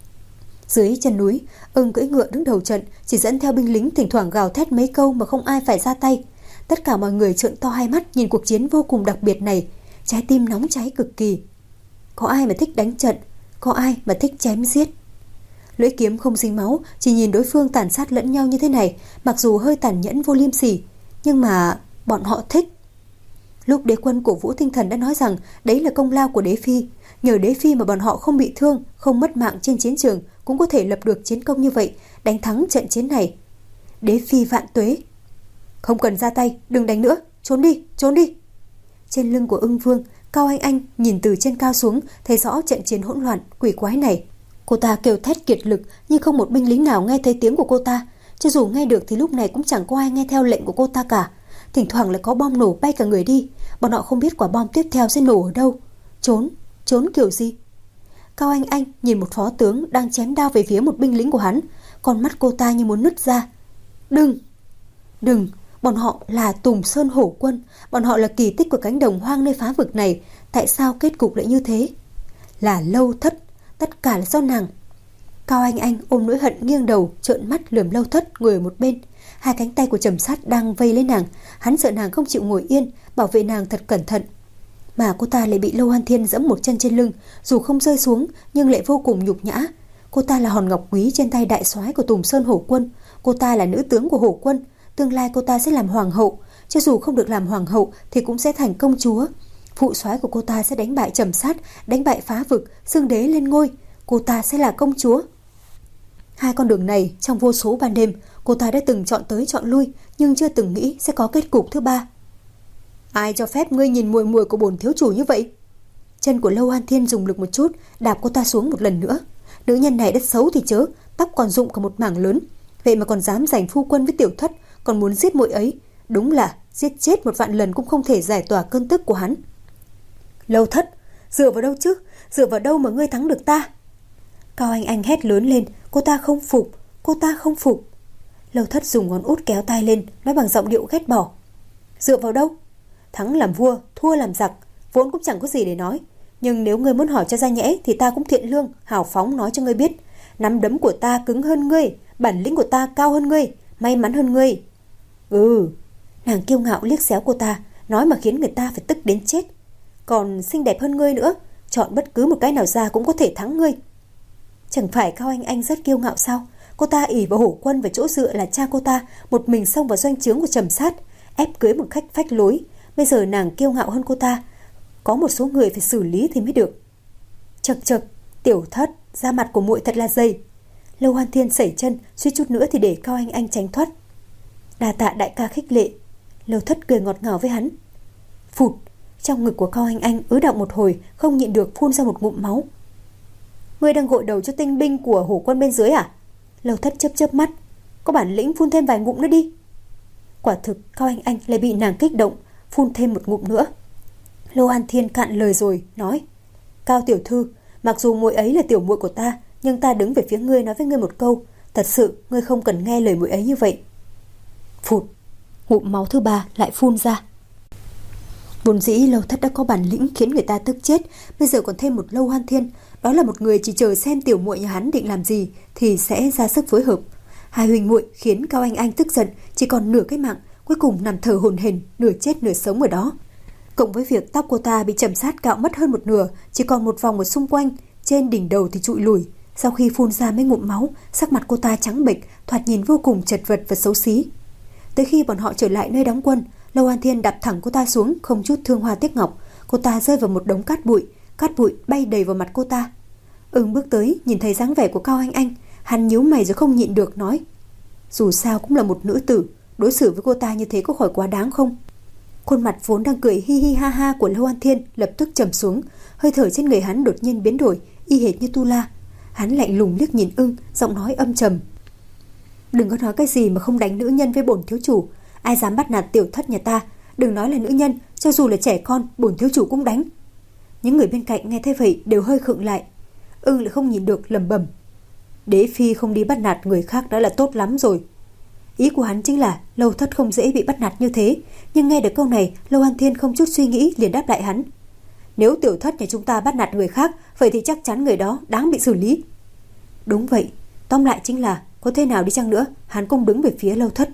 Dưới chân núi, Ưng cưỡi ngựa đứng đầu trận, chỉ dẫn theo binh lính thỉnh thoảng gào thét mấy câu mà không ai phải ra tay. Tất cả mọi người trợn to hai mắt nhìn cuộc chiến vô cùng đặc biệt này, trái tim nóng cháy cực kỳ. Có ai mà thích đánh trận, có ai mà thích chém giết. Lưỡi kiếm không dính máu, chỉ nhìn đối phương tàn sát lẫn nhau như thế này, mặc dù hơi tàn nhẫn vô liêm sỉ, nhưng mà bọn họ thích. Lúc đế quân cổ vũ tinh thần đã nói rằng đấy là công lao của đế phi, nhờ đế phi mà bọn họ không bị thương, không mất mạng trên chiến trường, cũng có thể lập được chiến công như vậy, đánh thắng trận chiến này. Đế phi vạn tuế. Không cần ra tay, đừng đánh nữa, trốn đi, trốn đi. Trên lưng của Ưng Vương, Cao Anh Anh nhìn từ trên cao xuống, thấy rõ trận chiến hỗn loạn quỷ quái này. Cô ta kêu thét kiệt lực, nhưng không một binh lính nào nghe thấy tiếng của cô ta. Cho dù nghe được thì lúc này cũng chẳng có ai nghe theo lệnh của cô ta cả. Thỉnh thoảng lại có bom nổ bay cả người đi. Bọn họ không biết quả bom tiếp theo sẽ nổ ở đâu. Trốn, trốn kiểu gì? Cao Anh Anh nhìn một phó tướng đang chém đao về phía một binh lính của hắn, con mắt cô ta như muốn nứt ra. Đừng, đừng, bọn họ là Tùng Sơn Hổ Quân, bọn họ là kỳ tích của cánh đồng hoang nơi phá vực này. Tại sao kết cục lại như thế? Là Lâu Thất, tất cả là do nàng. Cao Anh Anh ôm nỗi hận nghiêng đầu, trợn mắt lườm Lâu Thất ngồi ở một bên. Hai cánh tay của Trầm Sát đang vây lấy nàng, hắn sợ nàng không chịu ngồi yên, bảo vệ nàng thật cẩn thận. Mà cô ta lại bị Lâu An Thiên giẫm một chân trên lưng, dù không rơi xuống nhưng lại vô cùng nhục nhã. Cô ta là hòn ngọc quý trên tay đại soái của Tùng Sơn Hổ Quân, cô ta là nữ tướng của Hổ Quân, tương lai cô ta sẽ làm hoàng hậu, cho dù không được làm hoàng hậu thì cũng sẽ thành công chúa. Phụ soái của cô ta sẽ đánh bại Trầm Sát, đánh bại phá vực, xưng đế lên ngôi, cô ta sẽ là công chúa. Hai con đường này trong vô số ban đêm, cô ta đã từng chọn tới chọn lui, nhưng chưa từng nghĩ sẽ có kết cục thứ ba. Ai cho phép ngươi nhìn muội muội của bổn thiếu chủ như vậy? Chân của Lâu An Thiên dùng lực một chút, đạp cô ta xuống một lần nữa. Nữ nhân này đất xấu thì chớ, tóc còn rụng cả một mảng lớn, vậy mà còn dám giành phu quân với Tiểu Thất, còn muốn giết muội ấy, đúng là giết chết một vạn lần cũng không thể giải tỏa cơn tức của hắn. Lâu Thất, dựa vào đâu chứ? Dựa vào đâu mà ngươi thắng được ta? Cao Anh Anh hét lớn lên, cô ta không phục, cô ta không phục. Lâu Thất dùng ngón út kéo tai lên, nói bằng giọng điệu ghét bỏ. Dựa vào đâu? Thắng làm vua, thua làm giặc, vốn cũng chẳng có gì để nói. Nhưng nếu ngươi muốn hỏi cho ra nhẽ thì ta cũng thiện lương, hào phóng nói cho ngươi biết. Nắm đấm của ta cứng hơn ngươi, bản lĩnh của ta cao hơn ngươi, may mắn hơn ngươi. Ừ, nàng kiêu ngạo liếc xéo cô ta, nói mà khiến người ta phải tức đến chết. Còn xinh đẹp hơn ngươi nữa, chọn bất cứ một cái nào ra cũng có thể thắng ngươi. Chẳng phải Cao Anh Anh rất kiêu ngạo sao? Cô ta ỷ vào Hổ Quân và chỗ dựa là cha cô ta, một mình xông vào doanh trướng của Trầm Sát, ép cưới một cách phách lối. Bây giờ nàng kiêu ngạo hơn cô ta, có một số người phải xử lý thì mới được. Chậc chậc, Tiểu Thất, da mặt của muội thật là dày. Lâu An Thiên sẩy chân, suýt chút nữa thì để Cao Anh Anh tránh thoát. Đa tạ đại ca khích lệ. Lâu Thất cười ngọt ngào với hắn. Phụt, trong ngực của Cao Anh Anh ứ động một hồi, không nhịn được phun ra một ngụm máu. Ngươi đang gội đầu cho tinh binh của Hổ Quân bên dưới à? Lâu Thất chớp chớp mắt. Có bản lĩnh phun thêm vài ngụm nữa đi. Quả thực Cao Anh Anh lại bị nàng kích động, phun thêm một ngụm nữa. Lâu An Thiên cạn lời rồi, nói. Cao tiểu thư, mặc dù muội ấy là tiểu muội của ta, nhưng ta đứng về phía ngươi nói với ngươi một câu. Thật sự, ngươi không cần nghe lời muội ấy như vậy. Phụt. ngụm máu thứ ba lại phun ra. Vốn dĩ Lâu Thất đã có bản lĩnh khiến người ta tức chết, bây giờ còn thêm một Lâu Hoan Thiên, đó là một người chỉ chờ xem tiểu muội nhà hắn định làm gì thì sẽ ra sức phối hợp. Hai huynh muội khiến Cao Anh Anh tức giận, chỉ còn nửa cái mạng, cuối cùng nằm thở hổn hển, nửa chết nửa sống ở đó. Cộng với việc tóc cô ta bị chầm sát cạo mất hơn một nửa, chỉ còn một vòng ở xung quanh, trên đỉnh đầu thì trụi lủi. Sau khi phun ra mấy ngụm máu, sắc mặt cô ta trắng bệch, thoạt nhìn vô cùng chật vật và xấu xí. Tới khi bọn họ trở lại nơi đóng quân, Lâu An Thiên đạp thẳng cô ta xuống, không chút thương hoa tiếc ngọc. Cô ta rơi vào một đống cát bụi, cát bụi bay đầy vào mặt cô ta. Ưng bước tới, nhìn thấy dáng vẻ của Cao Anh Anh, hắn nhíu mày rồi không nhịn được nói: dù sao cũng là một nữ tử, đối xử với cô ta như thế có khỏi quá đáng không? Khuôn mặt vốn đang cười hi hi ha ha của Lâu An Thiên lập tức trầm xuống, hơi thở trên người hắn đột nhiên biến đổi, y hệt như tu la. Hắn lạnh lùng liếc nhìn Ưng, giọng nói âm trầm: đừng có nói cái gì mà không đánh nữ nhân với bổn thiếu chủ. Ai dám bắt nạt tiểu thất nhà ta, đừng nói là nữ nhân, cho dù là trẻ con, bổn thiếu chủ cũng đánh. Những người bên cạnh nghe thấy vậy đều hơi khựng lại. Ưng lại không nhìn được, lẩm bẩm: đế phi không đi bắt nạt người khác đã là tốt lắm rồi. Ý của hắn chính là Lâu Thất không dễ bị bắt nạt như thế, nhưng nghe được câu này, Lâu An Thiên không chút suy nghĩ liền đáp lại hắn: nếu tiểu thất nhà chúng ta bắt nạt người khác, vậy thì chắc chắn người đó đáng bị xử lý. Đúng vậy, tóm lại chính là có thế nào đi chăng nữa, hắn cũng đứng về phía Lâu Thất.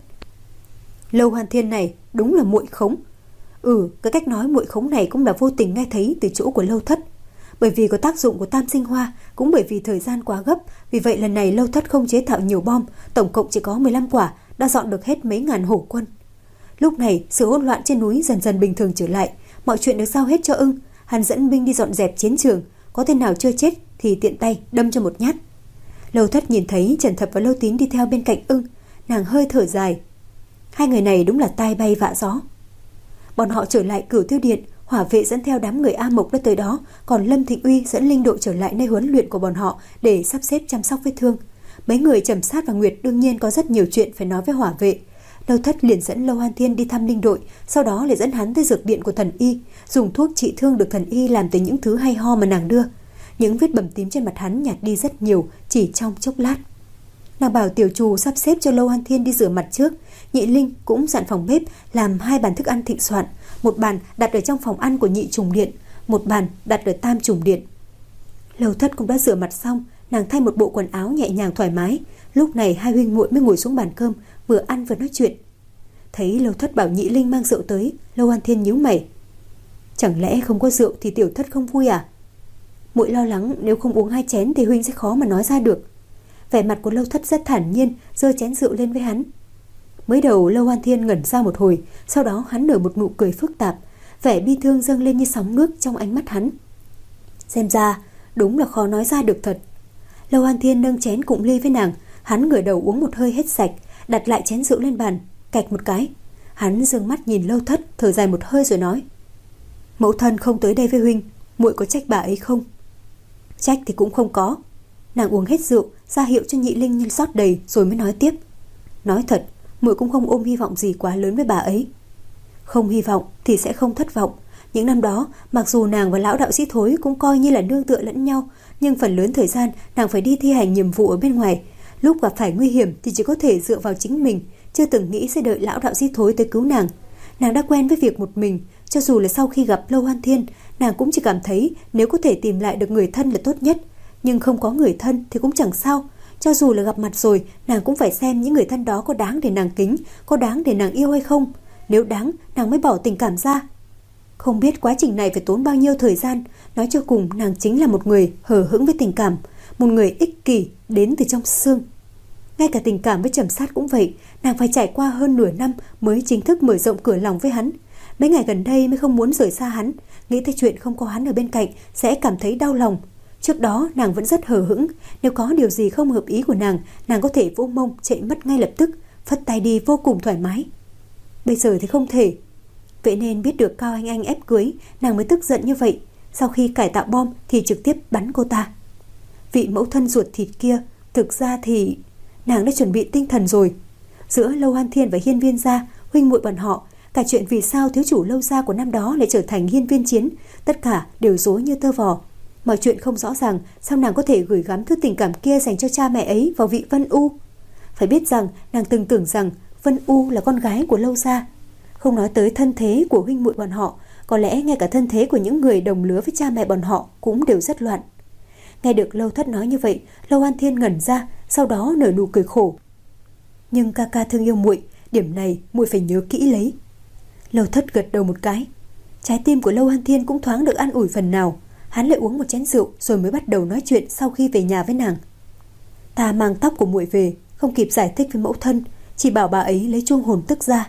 Lâu An Thiên này đúng là muội khống. Ừ, cái cách nói muội khống này cũng là vô tình nghe thấy từ chỗ của Lâu Thất. Bởi vì có tác dụng của tam sinh hoa, cũng bởi vì thời gian quá gấp, vì vậy lần này Lâu Thất không chế tạo nhiều bom, tổng cộng chỉ có mười lăm quả, đã dọn được hết mấy ngàn hổ quân. Lúc này, sự hỗn loạn trên núi dần dần bình thường trở lại, mọi chuyện được giao hết cho Ưng, hắn dẫn binh đi dọn dẹp chiến trường, có tên nào chưa chết thì tiện tay đâm cho một nhát. Lâu Thất nhìn thấy Trần Thập và Lâu Tín đi theo bên cạnh Ưng, nàng hơi thở dài. Hai người này đúng là tai bay vạ gió. Bọn họ trở lại Cửu Tiêu Điện, hỏa vệ dẫn theo đám người A Mộc đã tới đó, còn Lâm Thịnh Uy dẫn linh đội trở lại nơi huấn luyện của bọn họ để sắp xếp chăm sóc vết thương. Mấy người Trầm Sát và Nguyệt đương nhiên có rất nhiều chuyện phải nói với hỏa vệ. Lâu Thất liền dẫn Lâu An Thiên đi thăm linh đội, sau đó lại dẫn hắn tới dược điện của thần y, dùng thuốc trị thương được thần y làm từ những thứ hay ho mà nàng đưa. Những vết bầm tím trên mặt hắn nhạt đi rất nhiều chỉ trong chốc lát. Nàng bảo tiểu trù sắp xếp cho Lâu An Thiên đi rửa mặt trước. Nhị Linh cũng dặn phòng bếp làm hai bàn thức ăn thịnh soạn, một bàn đặt ở trong phòng ăn của nhị trùng điện, một bàn đặt ở tam trùng điện. Lâu Thất cũng đã rửa mặt xong, nàng thay một bộ quần áo nhẹ nhàng thoải mái. Lúc này hai huynh muội mới ngồi xuống bàn cơm, vừa ăn vừa nói chuyện. Thấy Lâu Thất bảo Nhị Linh mang rượu tới, Lâu An Thiên nhíu mày: chẳng lẽ không có rượu thì tiểu thất không vui à? Muội lo lắng nếu không uống hai chén thì huynh sẽ khó mà nói ra được. Vẻ mặt của Lâu Thất rất thản nhiên, giơ chén rượu lên với hắn. Mới đầu Lâu An Thiên ngẩn ra một hồi, sau đó hắn nở một nụ cười phức tạp, vẻ bi thương dâng lên như sóng nước trong ánh mắt hắn. Xem ra đúng là khó nói ra được thật. Lâu An Thiên nâng chén cụng ly với nàng, hắn ngửa đầu uống một hơi hết sạch, đặt lại chén rượu lên bàn, cạch một cái. Hắn dương mắt nhìn Lâu Thất, thở dài một hơi rồi nói: mẫu thân không tới đây với huynh, muội có trách bà ấy không? Trách thì cũng không có. Nàng uống hết rượu, ra hiệu cho Nhị Linh như rót đầy rồi mới nói tiếp: nói thật, muội cũng không ôm hy vọng gì quá lớn với bà ấy. Không hy vọng thì sẽ không thất vọng. Những năm đó, mặc dù nàng và lão đạo sĩ Thối cũng coi như là nương tựa lẫn nhau, nhưng phần lớn thời gian nàng phải đi thi hành nhiệm vụ ở bên ngoài. Lúc gặp phải nguy hiểm thì chỉ có thể dựa vào chính mình, chưa từng nghĩ sẽ đợi lão đạo sĩ Thối tới cứu nàng. Nàng đã quen với việc một mình, cho dù là sau khi gặp Lâu An Thiên, nàng cũng chỉ cảm thấy nếu có thể tìm lại được người thân là tốt nhất. Nhưng không có người thân thì cũng chẳng sao. Cho dù là gặp mặt rồi, nàng cũng phải xem những người thân đó có đáng để nàng kính, có đáng để nàng yêu hay không. Nếu đáng, nàng mới bỏ tình cảm ra. Không biết quá trình này phải tốn bao nhiêu thời gian. Nói cho cùng, nàng chính là một người hờ hững với tình cảm, một người ích kỷ đến từ trong xương. Ngay cả tình cảm với Trầm Sát cũng vậy, nàng phải trải qua hơn nửa năm mới chính thức mở rộng cửa lòng với hắn. Mấy ngày gần đây mới không muốn rời xa hắn, nghĩ tới chuyện không có hắn ở bên cạnh sẽ cảm thấy đau lòng. Trước đó nàng vẫn rất hờ hững, nếu có điều gì không hợp ý của nàng, nàng có thể vỗ mông chạy mất ngay lập tức, phất tay đi vô cùng thoải mái. Bây giờ thì không thể. Vậy nên biết được Cao Anh Anh ép cưới, nàng mới tức giận như vậy. Sau khi cải tạo bom thì trực tiếp bắn cô ta. Vị mẫu thân ruột thịt kia, thực ra thì nàng đã chuẩn bị tinh thần rồi. Giữa Lâu An Thiên và Hiên Viên gia, huynh muội bọn họ, cả chuyện vì sao thiếu chủ Lâu gia của năm đó lại trở thành Hiên Viên Chiến, tất cả đều rối như tơ vò. Mọi chuyện không rõ ràng, sao nàng có thể gửi gắm thứ tình cảm kia dành cho cha mẹ ấy vào vị Vân U? Phải biết rằng nàng từng tưởng rằng Vân U là con gái của Lâu gia. Không nói tới thân thế của huynh muội bọn họ, có lẽ ngay cả thân thế của những người đồng lứa với cha mẹ bọn họ cũng đều rất loạn. Nghe được Lâu Thất nói như vậy, Lâu An Thiên ngẩn ra, sau đó nở nụ cười khổ. Nhưng ca ca thương yêu muội, điểm này muội phải nhớ kỹ lấy. Lâu Thất gật đầu một cái. Trái tim của Lâu An Thiên cũng thoáng được an ủi phần nào. Hắn lại uống một chén rượu rồi mới bắt đầu nói chuyện sau khi về nhà với nàng. Ta mang tóc của muội về, không kịp giải thích với mẫu thân, chỉ bảo bà ấy lấy chuông hồn tức ra.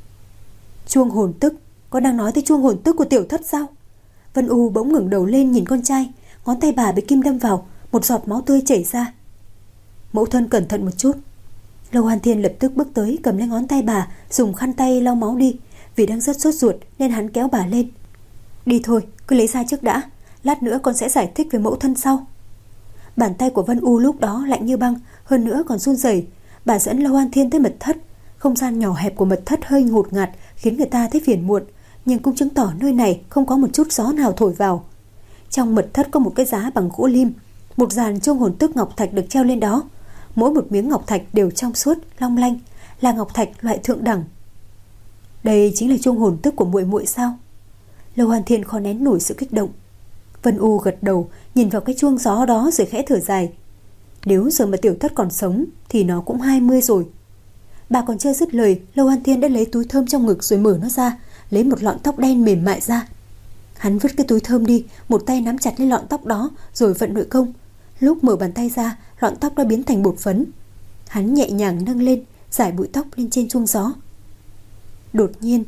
Chuông hồn tức? Có đang nói tới chuông hồn tức của Tiểu Thất sao? Vân U bỗng ngẩng đầu lên nhìn con trai, ngón tay bà bị kim đâm vào, một giọt máu tươi chảy ra. Mẫu thân cẩn thận một chút. Lâu An Thiên lập tức bước tới cầm lấy ngón tay bà, dùng khăn tay lau máu đi. Vì đang rất sốt ruột nên hắn kéo bà lên. Đi thôi, cứ lấy ra trước đã, lát nữa con sẽ giải thích với mẫu thân sau. Bàn tay của Vân U lúc đó lạnh như băng, hơn nữa còn run rẩy. Bà dẫn Lâu An Thiên tới mật thất. Không gian nhỏ hẹp của mật thất hơi ngột ngạt khiến người ta thấy phiền muộn, nhưng cũng chứng tỏ nơi này không có một chút gió nào thổi vào. Trong mật thất có một cái giá bằng gỗ lim, một dàn chuông hồn tức ngọc thạch được treo lên đó. Mỗi một miếng ngọc thạch đều trong suốt, long lanh, là ngọc thạch loại thượng đẳng. Đây chính là chuông hồn tức của muội muội sao? Lâu An Thiên khó nén nổi sự kích động. Vân U gật đầu, nhìn vào cái chuông gió đó rồi khẽ thở dài. Nếu giờ mà Tiểu Thất còn sống thì nó cũng hai mươi rồi. Bà còn chưa dứt lời, Lâu An Thiên đã lấy túi thơm trong ngực rồi mở nó ra, lấy một lọn tóc đen mềm mại ra. Hắn vứt cái túi thơm đi, một tay nắm chặt lấy lọn tóc đó rồi vận nội công. Lúc mở bàn tay ra, lọn tóc đã biến thành bột phấn. Hắn nhẹ nhàng nâng lên, giải bụi tóc lên trên chuông gió. Đột nhiên,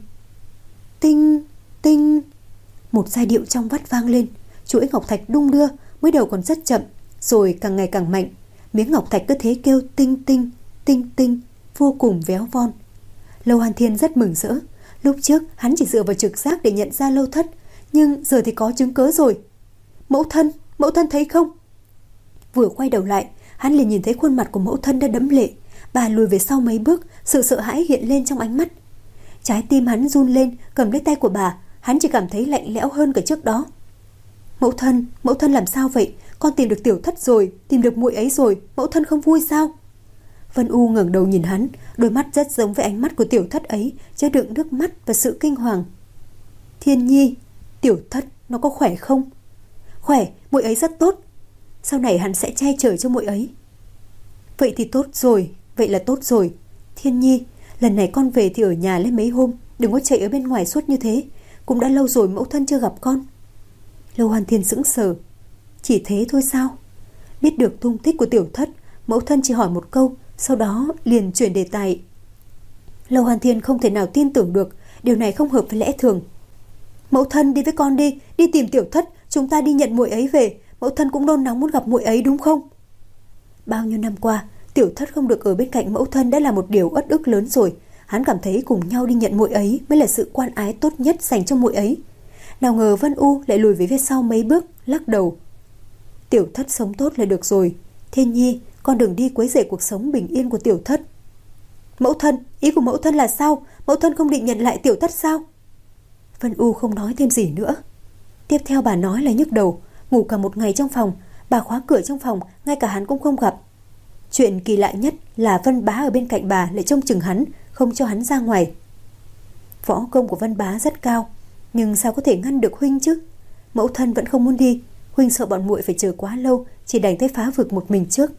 tinh, tinh, một giai điệu trong vắt vang lên. Chuỗi ngọc thạch đung đưa, mới đầu còn rất chậm, rồi càng ngày càng mạnh. Miếng ngọc thạch cứ thế kêu tinh tinh, tinh tinh, vô cùng véo von. Lâu An Thiên rất mừng rỡ. Lúc trước hắn chỉ dựa vào trực giác để nhận ra Lâu Thất, nhưng giờ thì có chứng cớ rồi. Mẫu thân, mẫu thân thấy không? Vừa quay đầu lại, hắn liền nhìn thấy khuôn mặt của mẫu thân đã đẫm lệ. Bà lùi về sau mấy bước, sự sợ hãi hiện lên trong ánh mắt. Trái tim hắn run lên, cầm lấy tay của bà, hắn chỉ cảm thấy lạnh lẽo hơn cả trước đó. Mẫu thân, mẫu thân làm sao vậy? Con tìm được Tiểu Thất rồi, tìm được muội ấy rồi, mẫu thân không vui sao? Vân U ngẩng đầu nhìn hắn, đôi mắt rất giống với ánh mắt của Tiểu Thất ấy, chứa đựng nước mắt và sự kinh hoàng. Thiên Nhi, Tiểu Thất nó có khỏe không? Khỏe, muội ấy rất tốt. Sau này hắn sẽ che chở cho muội ấy. Vậy thì tốt rồi, vậy là tốt rồi. Thiên Nhi, lần này con về thì ở nhà lấy mấy hôm, đừng có chạy ở bên ngoài suốt như thế. Cũng đã lâu rồi mẫu thân chưa gặp con. Lâu Hoàn Thiên sững sờ. Chỉ thế thôi sao? Biết được tung tích của Tiểu Thất, mẫu thân chỉ hỏi một câu, sau đó liền chuyển đề tài. Lâu Hoàn Thiên không thể nào tin tưởng được, điều này không hợp với lẽ thường. Mẫu thân đi với con đi, đi tìm Tiểu Thất, chúng ta đi nhận muội ấy về. Mẫu thân cũng nôn nóng muốn gặp muội ấy đúng không? Bao nhiêu năm qua, Tiểu Thất không được ở bên cạnh mẫu thân đã là một điều uất ức lớn rồi. Hắn cảm thấy cùng nhau đi nhận muội ấy mới là sự quan ái tốt nhất dành cho muội ấy. Nào ngờ Vân U lại lùi về phía sau mấy bước, lắc đầu. Tiểu Thất sống tốt là được rồi. Thiên Nhi, con đừng đi quấy rầy cuộc sống bình yên của Tiểu Thất. Mẫu thân, ý của mẫu thân là sao? Mẫu thân không định nhận lại Tiểu Thất sao? Vân U không nói thêm gì nữa. Tiếp theo bà nói là nhức đầu, ngủ cả một ngày trong phòng. Bà khóa cửa trong phòng, ngay cả hắn cũng không gặp. Chuyện kỳ lạ nhất là Vân Bá ở bên cạnh bà lại trông chừng hắn, không cho hắn ra ngoài. Võ công của Vân Bá rất cao, nhưng sao có thể ngăn được huynh chứ? Mẫu thân vẫn không muốn đi, huynh sợ bọn muội phải chờ quá lâu, chỉ đành tới phá vực một mình trước.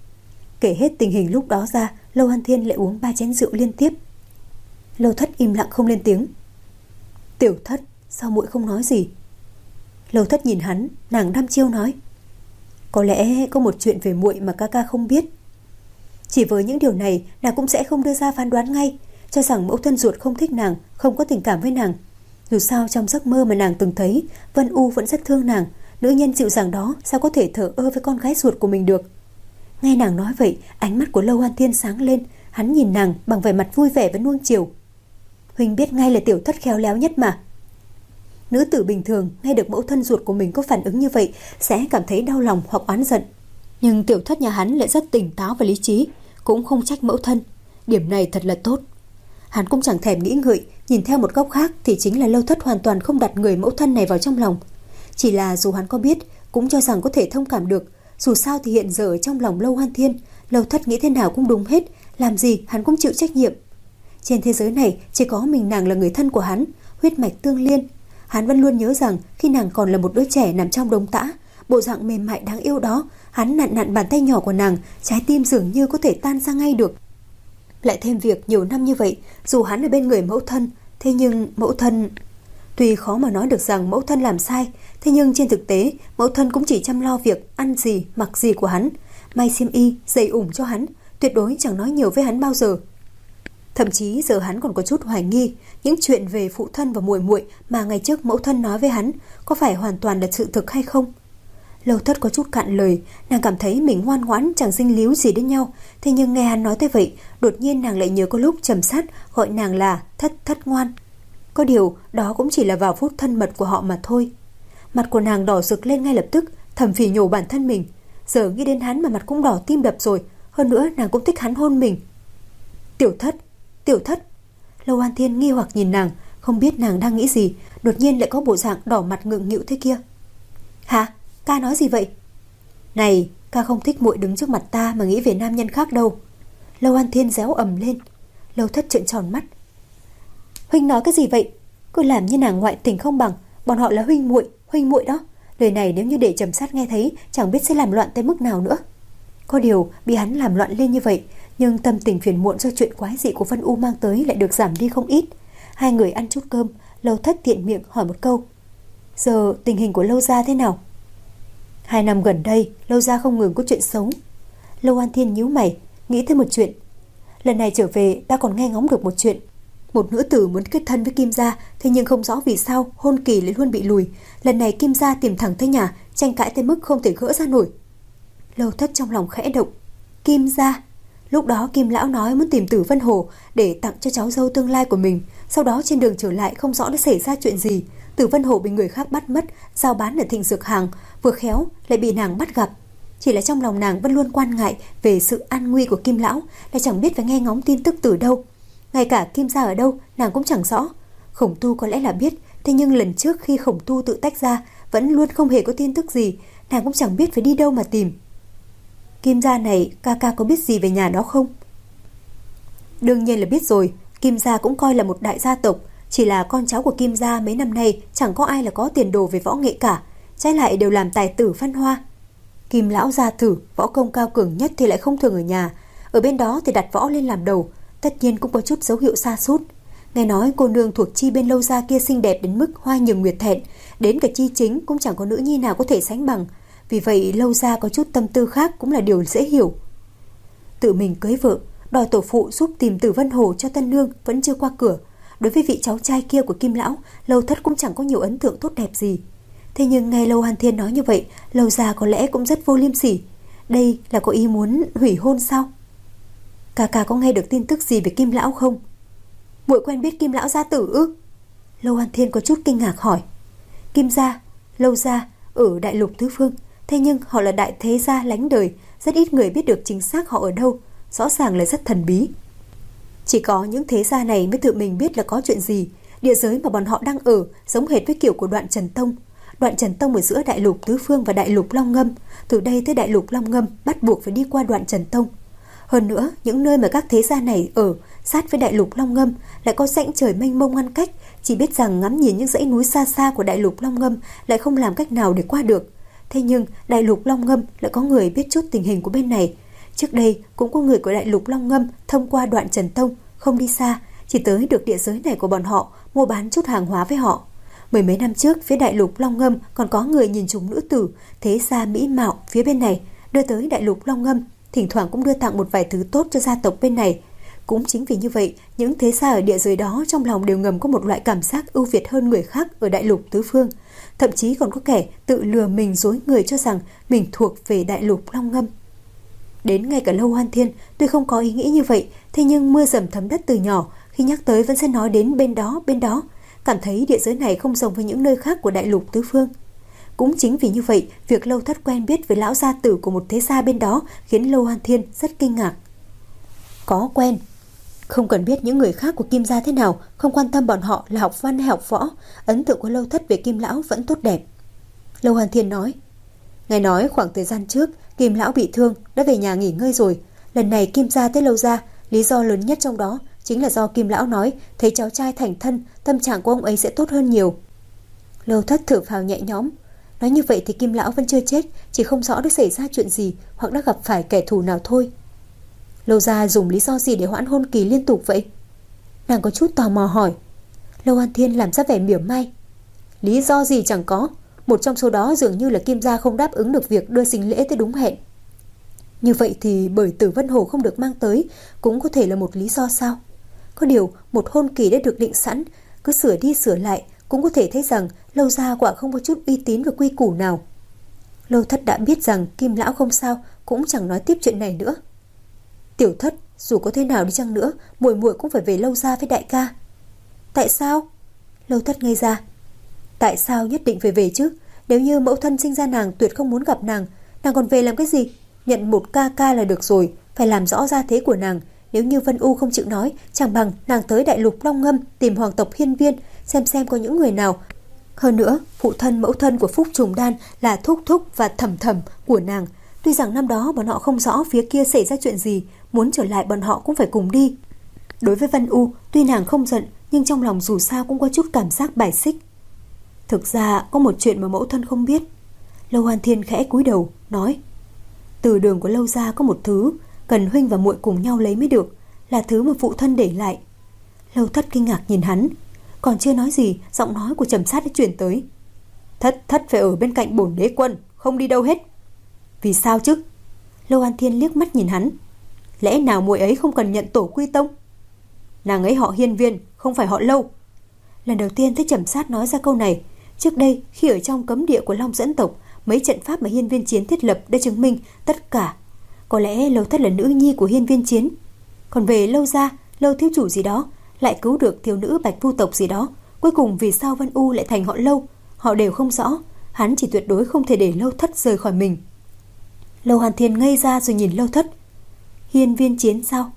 Kể hết tình hình lúc đó ra, Lâu An Thiên lại uống ba chén rượu liên tiếp. Lâu Thất im lặng không lên tiếng. Tiểu Thất, sao muội không nói gì? Lâu Thất nhìn hắn, nàng đăm chiêu nói. Có lẽ có một chuyện về muội mà ca ca không biết. Chỉ với những điều này, nàng cũng sẽ không đưa ra phán đoán ngay, cho rằng mẫu thân ruột không thích nàng, không có tình cảm với nàng. Dù sao trong giấc mơ mà nàng từng thấy, Vân U vẫn rất thương nàng. Nữ nhân dịu dàng đó sao có thể thờ ơ với con gái ruột của mình được? Nghe nàng nói vậy, ánh mắt của Lâu An Thiên sáng lên. Hắn nhìn nàng bằng vẻ mặt vui vẻ và nuông chiều. Huynh biết ngay là Tiểu Thất khéo léo nhất mà. Nữ tử bình thường nghe được mẫu thân ruột của mình có phản ứng như vậy sẽ cảm thấy đau lòng hoặc oán giận. Nhưng Tiểu Thất nhà hắn lại rất tỉnh táo và lý trí, cũng không trách mẫu thân. Điểm này thật là tốt. Hắn cũng chẳng thèm nghĩ ngợi, nhìn theo một góc khác thì chính là Lâu Thất hoàn toàn không đặt người mẫu thân này vào trong lòng. Chỉ là dù hắn có biết, cũng cho rằng có thể thông cảm được. Dù sao thì hiện giờ ở trong lòng Lâu Hoan Thiên, Lâu Thất nghĩ thế nào cũng đúng hết, làm gì hắn cũng chịu trách nhiệm. Trên thế giới này chỉ có mình nàng là người thân của hắn, huyết mạch tương liên. Hắn vẫn luôn nhớ rằng khi nàng còn là một đứa trẻ nằm trong đống tã, bộ dạng mềm mại đáng yêu đó, hắn nặn nặn bàn tay nhỏ của nàng, trái tim dường như có thể tan ra ngay được. Lại thêm việc nhiều năm như vậy, dù hắn ở bên người mẫu thân, thế nhưng mẫu thân... Tuy khó mà nói được rằng mẫu thân làm sai, thế nhưng trên thực tế, mẫu thân cũng chỉ chăm lo việc ăn gì, mặc gì của hắn, may xiêm y, giày ủng cho hắn, tuyệt đối chẳng nói nhiều với hắn bao giờ. Thậm chí giờ hắn còn có chút hoài nghi những chuyện về phụ thân và muội muội mà ngày trước mẫu thân nói với hắn có phải hoàn toàn là sự thực hay không. Lâu Thất có chút cạn lời, nàng cảm thấy mình ngoan ngoãn chẳng dính líu gì đến nhau, thế nhưng nghe hắn nói tới vậy, đột nhiên nàng lại nhớ có lúc trầm sát gọi nàng là Thất Thất ngoan. Có điều đó cũng chỉ là vào phút thân mật của họ mà thôi. Mặt của nàng đỏ rực lên ngay lập tức, thầm phỉ nhổ bản thân mình. Giờ nghĩ đến hắn mà mặt cũng đỏ tim đập rồi, hơn nữa nàng cũng thích hắn hôn mình. Tiểu Thất, Tiểu Thất. Lâu An Thiên nghi hoặc nhìn nàng, không biết nàng đang nghĩ gì, đột nhiên lại có bộ dạng đỏ mặt ngượng nghịu thế kia. Hả? Ca nói gì vậy? Này, ca không thích muội đứng trước mặt ta mà nghĩ về nam nhân khác đâu. Lâu An Thiên réo ầm lên. Lâu Thất trợn tròn mắt. Huynh nói cái gì vậy? Cứ làm như nàng ngoại tình không bằng, bọn họ là huynh muội, huynh muội đó. Lời này nếu như để Trầm Sát nghe thấy, chẳng biết sẽ làm loạn tới mức nào nữa. Có điều bị hắn làm loạn lên như vậy, nhưng tâm tình phiền muộn do chuyện quái dị của Vân U mang tới lại được giảm đi không ít. Hai người ăn chút cơm, Lâu Thất tiện miệng hỏi một câu. Giờ tình hình của Lâu gia thế nào? Hai năm gần đây, Lâu gia không ngừng có chuyện xấu. Lâu An Thiên nhíu mày, nghĩ tới một chuyện. Lần này trở về, ta còn nghe ngóng được một chuyện. Một nữ tử muốn kết thân với Kim gia, thế nhưng không rõ vì sao hôn kỳ lại luôn bị lùi. Lần này Kim gia tìm thẳng tới nhà, tranh cãi tới mức không thể gỡ ra nổi. Lâu Thất trong lòng khẽ động. Kim gia? Lúc đó Kim lão nói muốn tìm Tử Vân Hồ để tặng cho cháu dâu tương lai của mình. Sau đó trên đường trở lại không rõ đã xảy ra chuyện gì. Tử Vân Hồ bị người khác bắt mất, giao bán ở Thịnh Dược Hàng, vừa khéo lại bị nàng bắt gặp. Chỉ là trong lòng nàng vẫn luôn quan ngại về sự an nguy của Kim lão, lại chẳng biết phải nghe ngóng tin tức từ đâu. Ngay cả Kim gia ở đâu nàng cũng chẳng rõ. Khổng Tu có lẽ là biết, thế nhưng lần trước khi Khổng Tu tự tách ra vẫn luôn không hề có tin tức gì, nàng cũng chẳng biết phải đi đâu mà tìm. Kim gia này, ca ca có biết gì về nhà đó không? Đương nhiên là biết rồi. Kim gia cũng coi là một đại gia tộc, chỉ là con cháu của Kim gia mấy năm nay chẳng có ai là có tiền đồ về võ nghệ cả, trái lại đều làm tài tử văn hoa. Kim lão gia tử võ công cao cường nhất thì lại không thường ở nhà, ở bên đó thì đặt võ lên làm đầu, tất nhiên cũng có chút dấu hiệu sa sút. Nghe nói cô nương thuộc chi bên Lâu gia kia xinh đẹp đến mức hoa nhường nguyệt thẹn, đến cả chi chính cũng chẳng có nữ nhi nào có thể sánh bằng. Vì vậy Lâu gia có chút tâm tư khác cũng là điều dễ hiểu. Tự mình cưới vợ, đòi tổ phụ giúp tìm Tử Vân Hồ cho tân nương vẫn chưa qua cửa. Đối với vị cháu trai kia của Kim lão, Lâu Thất cũng chẳng có nhiều ấn tượng tốt đẹp gì. Thế nhưng nghe Lâu An Thiên nói như vậy, Lâu gia có lẽ cũng rất vô liêm sỉ. Đây là có ý muốn hủy hôn sao? Ca ca có nghe được tin tức gì về Kim lão không? Muội quen biết Kim lão gia tử ư? Lâu An Thiên có chút kinh ngạc hỏi. Kim gia, Lâu gia ở đại lục tứ phương, thế nhưng họ là đại thế gia lánh đời, rất ít người biết được chính xác họ ở đâu, rõ ràng là rất thần bí. Chỉ có những thế gia này mới tự mình biết là có chuyện gì. Địa giới mà bọn họ đang ở giống hệt với kiểu của Đoạn Trần Tông. Đoạn Trần Tông ở giữa đại lục tứ phương và đại lục Long Ngâm, từ đây tới đại lục Long Ngâm bắt buộc phải đi qua Đoạn Trần Tông. Hơn nữa, những nơi mà các thế gia này ở sát với đại lục Long Ngâm lại có rãnh trời mênh mông ngăn cách, chỉ biết rằng ngắm nhìn những dãy núi xa xa của đại lục Long Ngâm lại không làm cách nào để qua được. Thế nhưng đại lục Long Ngâm lại có người biết chút tình hình của bên này. Trước đây cũng có người của đại lục Long Ngâm thông qua Đoạn Trần Tông, không đi xa, chỉ tới được địa giới này của bọn họ, mua bán chút hàng hóa với họ. Mười mấy năm trước, phía đại lục Long Ngâm còn có người nhìn trúng nữ tử, thế gia mỹ mạo phía bên này, đưa tới đại lục Long Ngâm, thỉnh thoảng cũng đưa tặng một vài thứ tốt cho gia tộc bên này. Cũng chính vì như vậy, những thế gia ở địa giới đó trong lòng đều ngầm có một loại cảm giác ưu việt hơn người khác ở đại lục tứ phương. Thậm chí còn có kẻ tự lừa mình dối người cho rằng mình thuộc về đại lục Long Ngâm. Đến ngay cả Lâu An Thiên tuy không có ý nghĩ như vậy, thế nhưng mưa dầm thấm đất từ nhỏ, khi nhắc tới vẫn sẽ nói đến bên đó, bên đó, cảm thấy địa giới này không giống với những nơi khác của đại lục tứ phương. Cũng chính vì như vậy, việc Lâu Thất quen biết với lão gia tử của một thế gia bên đó khiến Lâu An Thiên rất kinh ngạc. Có quen, không cần biết những người khác của Kim gia thế nào, không quan tâm bọn họ là học văn hay học võ, ấn tượng của Lâu Thất về Kim lão vẫn tốt đẹp. Lâu An Thiên nói, nghe nói khoảng thời gian trước Kim lão bị thương đã về nhà nghỉ ngơi rồi. Lần này Kim gia tới Lâu gia, lý do lớn nhất trong đó chính là do Kim lão nói thấy cháu trai thành thân, tâm trạng của ông ấy sẽ tốt hơn nhiều. Lâu Thất thở phào nhẹ nhõm. Nói như vậy thì Kim lão vẫn chưa chết, chỉ không rõ đã xảy ra chuyện gì hoặc đã gặp phải kẻ thù nào thôi. Lâu gia dùng lý do gì để hoãn hôn kỳ liên tục vậy? Nàng có chút tò mò hỏi. Lâu An Thiên làm ra vẻ mỉa mai. Lý do gì chẳng có, một trong số đó dường như là Kim gia không đáp ứng được việc đưa sinh lễ tới đúng hẹn. Như vậy thì bởi Tử Vân Hồ không được mang tới cũng có thể là một lý do sao? Có điều một hôn kỳ đã được định sẵn, cứ sửa đi sửa lại cũng có thể thấy rằng Lâu gia quả không có chút uy tín và quy củ nào. Lâu Thất đã biết rằng Kim lão không sao, cũng chẳng nói tiếp chuyện này nữa. Tiểu Thất, dù có thế nào đi chăng nữa, muội muội cũng phải về Lâu gia với đại ca. Tại sao? Lâu Thất ngây ra. Tại sao nhất định phải về chứ? Nếu như mẫu thân sinh ra nàng tuyệt không muốn gặp nàng, nàng còn về làm cái gì? Nhận một ca ca là được rồi, phải làm rõ gia thế của nàng. Nếu như Vân U không chịu nói, chẳng bằng nàng tới đại lục Long Ngâm tìm hoàng tộc Hiên Viên, xem xem có những người nào. Hơn nữa, phụ thân mẫu thân của Phúc Trùng Đan là thúc thúc và thẩm thẩm của nàng. Tuy rằng năm đó bọn họ không rõ phía kia xảy ra chuyện gì, muốn trở lại bọn họ cũng phải cùng đi. Đối với Vân U, tuy nàng không giận, nhưng trong lòng dù sao cũng có chút cảm giác bài xích. Thực ra có một chuyện mà mẫu thân không biết. Lâu An Thiên khẽ cúi đầu, nói. Từ đường của Lâu gia có một thứ cần huynh và muội cùng nhau lấy mới được, là thứ mà phụ thân để lại. Lâu Thất kinh ngạc nhìn hắn. Còn chưa nói gì, giọng nói của Trầm Sát đã chuyển tới. Thất thất phải ở bên cạnh bổn đế quân, không đi đâu hết. Vì sao chứ? Lâu An Thiên liếc mắt nhìn hắn. Lẽ nào muội ấy không cần nhận tổ quy tông? Nàng ấy họ Hiên Viên, không phải họ Lâu. Lần đầu tiên thấy Trầm Sát nói ra câu này. Trước đây khi ở trong cấm địa của Long Dẫn tộc, mấy trận pháp mà Hiên Viên Chiến thiết lập đã chứng minh tất cả. Có lẽ Lâu Thất là nữ nhi của Hiên Viên Chiến. Còn về Lâu gia, Lâu thiếu chủ gì đó lại cứu được thiếu nữ Bạch Vu tộc gì đó. Cuối cùng vì sao Vân U lại thành họ Lâu, họ đều không rõ. Hắn chỉ tuyệt đối không thể để Lâu Thất rời khỏi mình. Lâu Hàn Thiên ngây ra rồi nhìn Lâu Thất. Hiên Viên Chiến sao?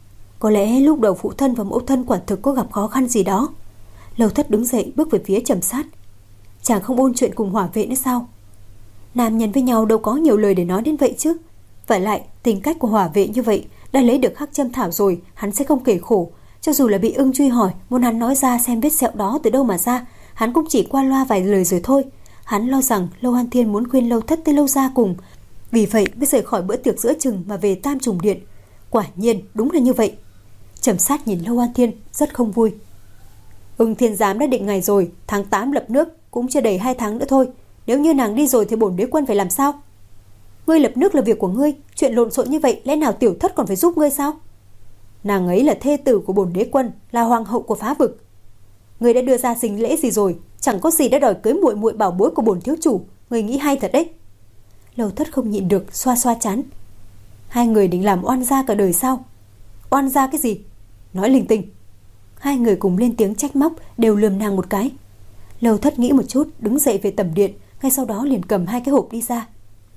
Có lẽ lúc đầu phụ thân và mẫu thân quả thực có gặp khó khăn gì đó. Lâu Thất đứng dậy bước về phía Trầm Sát. Chàng không ôn chuyện cùng hỏa vệ nữa sao? Nam nhân với nhau đâu có nhiều lời để nói đến vậy chứ. Vậy lại tính cách của hỏa vệ như vậy, đã lấy được hắc châm thảo rồi, hắn sẽ không kể khổ. Cho dù là bị ưng truy hỏi, muốn hắn nói ra xem vết sẹo đó từ đâu mà ra, hắn cũng chỉ qua loa vài lời rồi thôi. Hắn lo rằng Lâu An Thiên muốn khuyên Lâu Thất tới Lâu gia cùng, vì vậy mới rời khỏi bữa tiệc giữa chừng mà về Tam Trùng Điện. Quả nhiên đúng là như vậy. Trầm Sát nhìn Lâu An Thiên rất không vui. Ưng Thiên giám đã định ngày rồi, tháng tám lập nước, cũng chưa đầy hai tháng nữa thôi. Nếu như nàng đi rồi thì bổn đế quân phải làm sao? Ngươi lập nước là việc của ngươi, chuyện lộn xộn như vậy lẽ nào Tiểu Thất còn phải giúp ngươi sao? Nàng ấy là thê tử của bổn đế quân, là hoàng hậu của phá vực. Ngươi đã đưa ra sinh lễ gì rồi? Chẳng có gì đã đòi cưới muội muội bảo bối của bổn thiếu chủ. Ngươi nghĩ hay thật đấy. Lâu Thất không nhịn được xoa xoa trán. Hai người định làm oan gia cả đời sao? Oan gia cái gì? Nói linh tinh. Hai người cùng lên tiếng trách móc, đều lườm nàng một cái. Lâu Thất nghĩ một chút, đứng dậy về tẩm điện, ngay sau đó liền cầm hai cái hộp đi ra.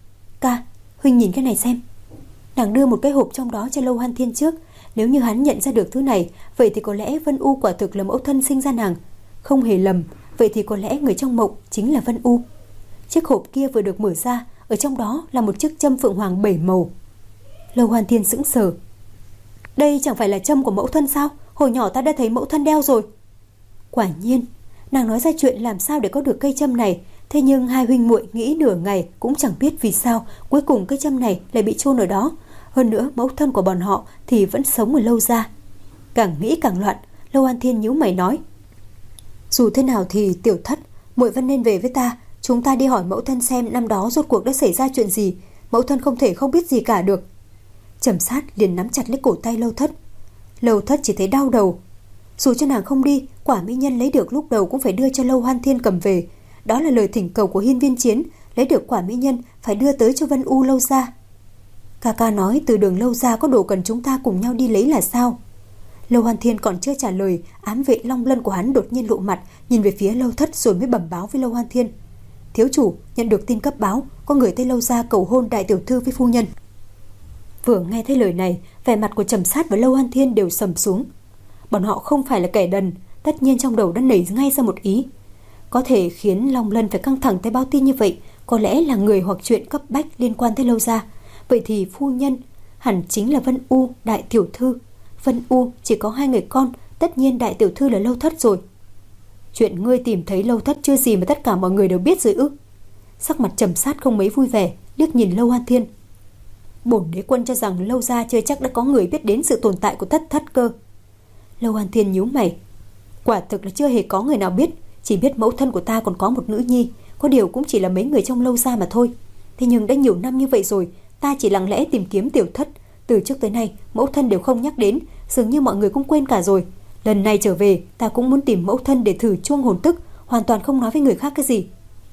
Ca, huynh nhìn cái này xem. Nàng đưa một cái hộp trong đó cho Lâu Hàn Thiên trước. Nếu như hắn nhận ra được thứ này, vậy thì có lẽ Vân U quả thực là mẫu thân sinh ra nàng. Không hề lầm, vậy thì có lẽ người trong mộng chính là Vân U. Chiếc hộp kia vừa được mở ra, ở trong đó là một chiếc châm phượng hoàng bảy màu. Lâu Hàn Thiên sững sờ. Đây chẳng phải là châm của mẫu thân sao? Hồi nhỏ ta đã thấy mẫu thân đeo rồi. Quả nhiên, nàng nói ra chuyện làm sao để có được cây châm này. Thế nhưng hai huynh muội nghĩ nửa ngày cũng chẳng biết vì sao cuối cùng cây châm này lại bị chôn ở đó. Hơn nữa mẫu thân của bọn họ thì vẫn sống ở Lâu gia. Càng nghĩ càng loạn. Lâu An Thiên nhíu mày nói. Dù thế nào thì Tiểu Thất, muội vẫn nên về với ta. Chúng ta đi hỏi mẫu thân xem năm đó rốt cuộc đã xảy ra chuyện gì. Mẫu thân không thể không biết gì cả được. Trầm Sát liền nắm chặt lấy cổ tay Lâu Thất. Lâu Thất chỉ thấy đau đầu. Dù cho nàng không đi, quả mỹ nhân lấy được lúc đầu cũng phải đưa cho Lâu Hoan Thiên cầm về. Đó là lời thỉnh cầu của Hiên Viên Chiến. Lấy được quả mỹ nhân phải đưa tới cho Vân U Lâu gia. Ca ca nói từ đường Lâu gia có đồ cần chúng ta cùng nhau đi lấy là sao? Lâu Hoan Thiên còn chưa trả lời, ám vệ Long Lân của hắn đột nhiên lộ mặt, nhìn về phía Lâu Thất rồi mới bẩm báo với Lâu Hoan Thiên. Thiếu chủ, nhận được tin cấp báo, có người tới Lâu gia cầu hôn đại tiểu thư với phu nhân. Vừa nghe thấy lời này, vẻ mặt của Trầm Sát và Lâu Hoan Thiên đều sầm xuống. Bọn họ không phải là kẻ đần, tất nhiên trong đầu đã nảy ngay ra một ý. Có thể khiến Long Lân phải căng thẳng tới báo tin như vậy, có lẽ là người hoặc chuyện cấp bách liên quan tới Lâu gia. Vậy thì phu nhân hẳn chính là Vân U đại tiểu thư. Vân U chỉ có hai người con, tất nhiên đại tiểu thư là Lâu Thất rồi. Chuyện ngươi tìm thấy Lâu Thất chưa gì mà tất cả mọi người đều biết rồi ư? Sắc mặt Trầm Sát không mấy vui vẻ, liếc nhìn Lâu An Thiên. Bổn đế quân cho rằng Lâu gia chưa chắc đã có người biết đến sự tồn tại của Thất Thất cơ. Lâu An Thiên nhíu mày. Quả thực là chưa hề có người nào biết, chỉ biết mẫu thân của ta còn có một nữ nhi, có điều cũng chỉ là mấy người trong Lâu gia mà thôi. Thế nhưng đã nhiều năm như vậy rồi, ta chỉ lặng lẽ tìm kiếm tiểu thất, từ trước tới nay mẫu thân đều không nhắc đến, dường như mọi người cũng quên cả rồi. Lần này trở về, ta cũng muốn tìm mẫu thân để thử chuông hồn tức, hoàn toàn không nói với người khác cái gì.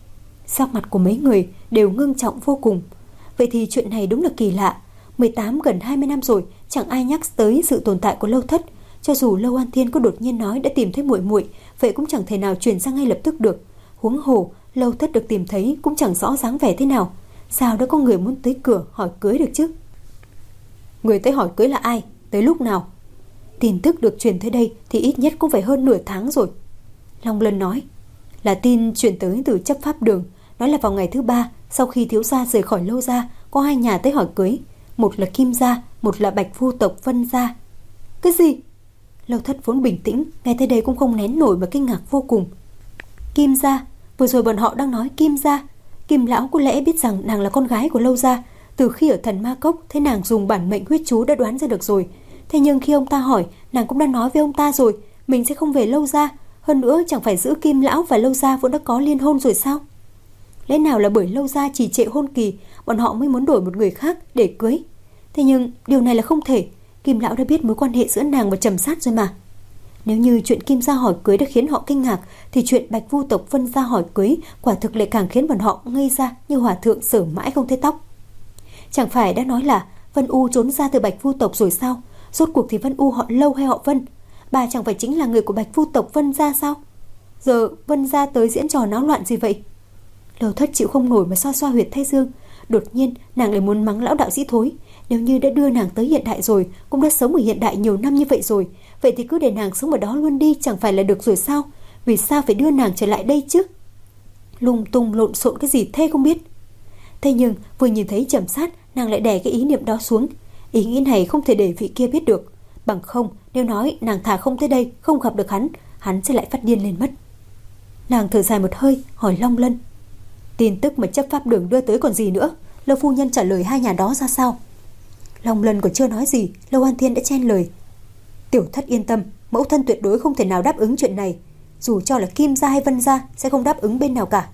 Sắc mặt của mấy người đều ngưng trọng vô cùng. Vậy thì chuyện này đúng là kỳ lạ. mười tám gần hai mươi năm rồi, chẳng ai nhắc tới sự tồn tại của Lâu Thất. Cho dù Lâu An Thiên có đột nhiên nói đã tìm thấy muội muội, vậy cũng chẳng thể nào truyền ra ngay lập tức được. Huống hồ, Lâu Thất được tìm thấy cũng chẳng rõ dáng vẻ thế nào. Sao đã có người muốn tới cửa hỏi cưới được chứ? Người tới hỏi cưới là ai? Tới lúc nào? Tin tức được truyền tới đây thì ít nhất cũng phải hơn nửa tháng rồi. Long Lân nói. Là tin truyền tới từ chấp pháp đường, nói là vào ngày thứ ba sau khi thiếu gia rời khỏi Lâu gia, có hai nhà tới hỏi cưới, một là Kim gia, một là Bạch Vu tộc Vân gia. Cái gì? Lâu Thất vốn bình tĩnh, nghe tới đây cũng không nén nổi mà kinh ngạc vô cùng. Kim gia? Vừa rồi bọn họ đang nói Kim gia. Kim lão có lẽ biết rằng nàng là con gái của Lâu gia, từ khi ở Thần Ma Cốc thấy nàng dùng bản mệnh huyết chú đã đoán ra được rồi. Thế nhưng khi ông ta hỏi, nàng cũng đã nói với ông ta rồi, mình sẽ không về Lâu gia. Hơn nữa chẳng phải giữa Kim lão và Lâu gia vốn đã có liên hôn rồi sao? Lẽ nào là bởi Lâu gia trì trệ hôn kỳ, bọn họ mới muốn đổi một người khác để cưới? Thế nhưng điều này là không thể. Kim lão đã biết mối quan hệ giữa nàng và Trầm Sát rồi mà. Nếu như chuyện Kim gia hỏi cưới đã khiến họ kinh ngạc, thì chuyện Bạch Vu tộc Vân gia hỏi cưới quả thực lại càng khiến bọn họ ngây ra như hòa thượng sở mãi không thấy tóc. Chẳng phải đã nói là Vân U trốn ra từ Bạch Vu tộc rồi sao? Rốt cuộc thì Vân U họ Lâu hay họ Vân? Bà chẳng phải chính là người của Bạch Vu tộc Vân gia sao? Giờ Vân gia tới diễn trò náo loạn gì vậy? Lâu Thất chịu không nổi mà xoa xoa huyệt thái dương. Đột nhiên nàng lại muốn mắng lão đạo sĩ thối. Nếu như đã đưa nàng tới hiện đại rồi, cũng đã sống ở hiện đại nhiều năm như vậy rồi, vậy thì cứ để nàng sống ở đó luôn đi chẳng phải là được rồi sao? Vì sao phải đưa nàng trở lại đây chứ? Lung tung lộn xộn cái gì thế không biết. Thế nhưng vừa nhìn thấy Trầm Sát, nàng lại đè cái ý niệm đó xuống. Ý nghĩ này không thể để vị kia biết được. Bằng không, nếu nói nàng thà không tới đây, không gặp được hắn, hắn sẽ lại phát điên lên mất. Nàng thở dài một hơi, hỏi Long Lân. Tin tức mà chấp pháp đường đưa tới còn gì nữa? Lâu phu nhân trả lời hai nhà đó ra sao? Long Lân còn chưa nói gì, Lâu An Thiên đã chen lời. Tiểu Thất yên tâm, mẫu thân tuyệt đối không thể nào đáp ứng chuyện này. Dù cho là Kim gia hay Vân gia sẽ không đáp ứng bên nào cả.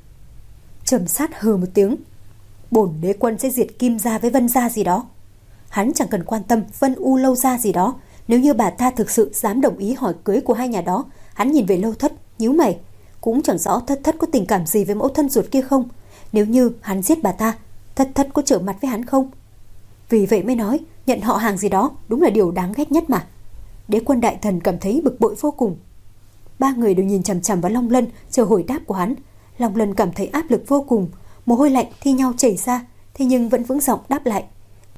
Trầm Sát hừ một tiếng. Bổn đế quân sẽ diệt Kim gia với Vân gia gì đó. Hắn chẳng cần quan tâm Vân U Lâu gia gì đó. Nếu như bà ta thực sự dám đồng ý hỏi cưới của hai nhà đó. Hắn nhìn về Lâu Thất, nhíu mày. Cũng chẳng rõ Thất Thất có tình cảm gì với mẫu thân ruột kia không. Nếu như hắn giết bà ta, Thất Thất có trở mặt với hắn không? Vì vậy mới nói nhận họ hàng gì đó đúng là điều đáng ghét nhất mà. Đế quân đại thần cảm thấy bực bội vô cùng. Ba người đều nhìn chằm chằm vào Long Lân chờ hồi đáp của hắn. Long Lân cảm thấy áp lực vô cùng, mồ hôi lạnh thi nhau chảy ra, thế nhưng vẫn vững giọng đáp lại.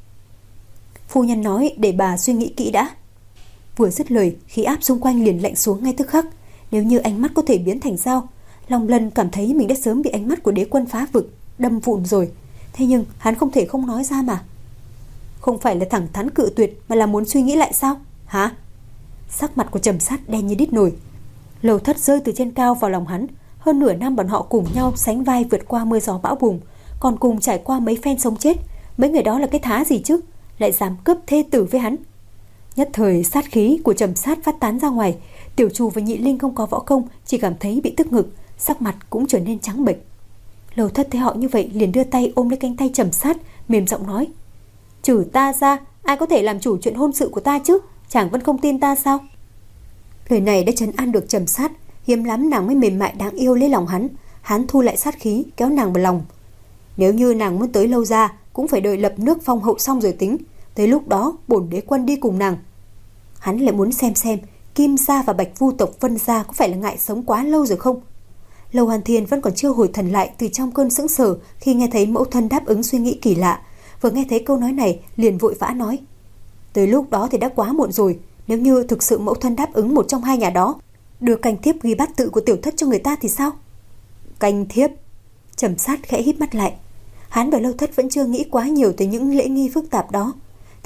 Phu nhân nói để bà suy nghĩ kỹ đã. Vừa dứt lời, khí áp xung quanh liền lạnh xuống ngay tức khắc. Nếu như ánh mắt có thể biến thành dao, Long Lân cảm thấy mình đã sớm bị ánh mắt của đế quân phá vực đâm vụn rồi. Thế nhưng hắn không thể không nói ra mà. Không phải là thẳng thắn cự tuyệt, mà là muốn suy nghĩ lại sao? Hả? Sắc mặt của Trầm Sát đen như đít nồi. Lâu Thất rơi từ trên cao vào lòng hắn. Hơn nửa năm bọn họ cùng nhau sánh vai vượt qua mưa gió bão bùng, còn cùng trải qua mấy phen sống chết. Mấy người đó là cái thá gì chứ? Lại dám cướp thê tử với hắn. Nhất thời sát khí của Trầm Sát phát tán ra ngoài. Tiểu Trù và Nhị Linh không có võ công, chỉ cảm thấy bị tức ngực, sắc mặt cũng trở nên trắng bệch. Lâu Thất thấy họ như vậy liền đưa tay ôm lấy cánh tay Trầm Sát, mềm giọng nói. Trừ ta ra, ai có thể làm chủ chuyện hôn sự của ta chứ? Chàng vẫn không tin ta sao? Lời này đã trấn an được Trầm Sát. Hiếm lắm nàng mới mềm mại đáng yêu lấy lòng hắn. Hắn thu lại sát khí, kéo nàng vào lòng. Nếu như nàng muốn tới Lâu gia, cũng phải đợi lập nước phong hậu xong rồi tính. Tới lúc đó bổn đế quân đi cùng nàng. Hắn lại muốn xem xem Kim gia và Bạch Vu tộc Vân gia có phải là ngại sống quá lâu rồi không? Lâu An Thiên vẫn còn chưa hồi thần lại từ trong cơn sững sờ khi nghe thấy mẫu thân đáp ứng suy nghĩ kỳ lạ. Vừa nghe thấy câu nói này liền vội vã nói. Tới lúc đó thì đã quá muộn rồi. Nếu như thực sự mẫu thân đáp ứng một trong hai nhà đó, đưa canh thiếp ghi bát tự của Tiểu Thất cho người ta thì sao? Canh thiếp? Trầm Sát khẽ híp mắt lại. Hắn và Lâu Thất vẫn chưa nghĩ quá nhiều tới những lễ nghi phức tạp đó.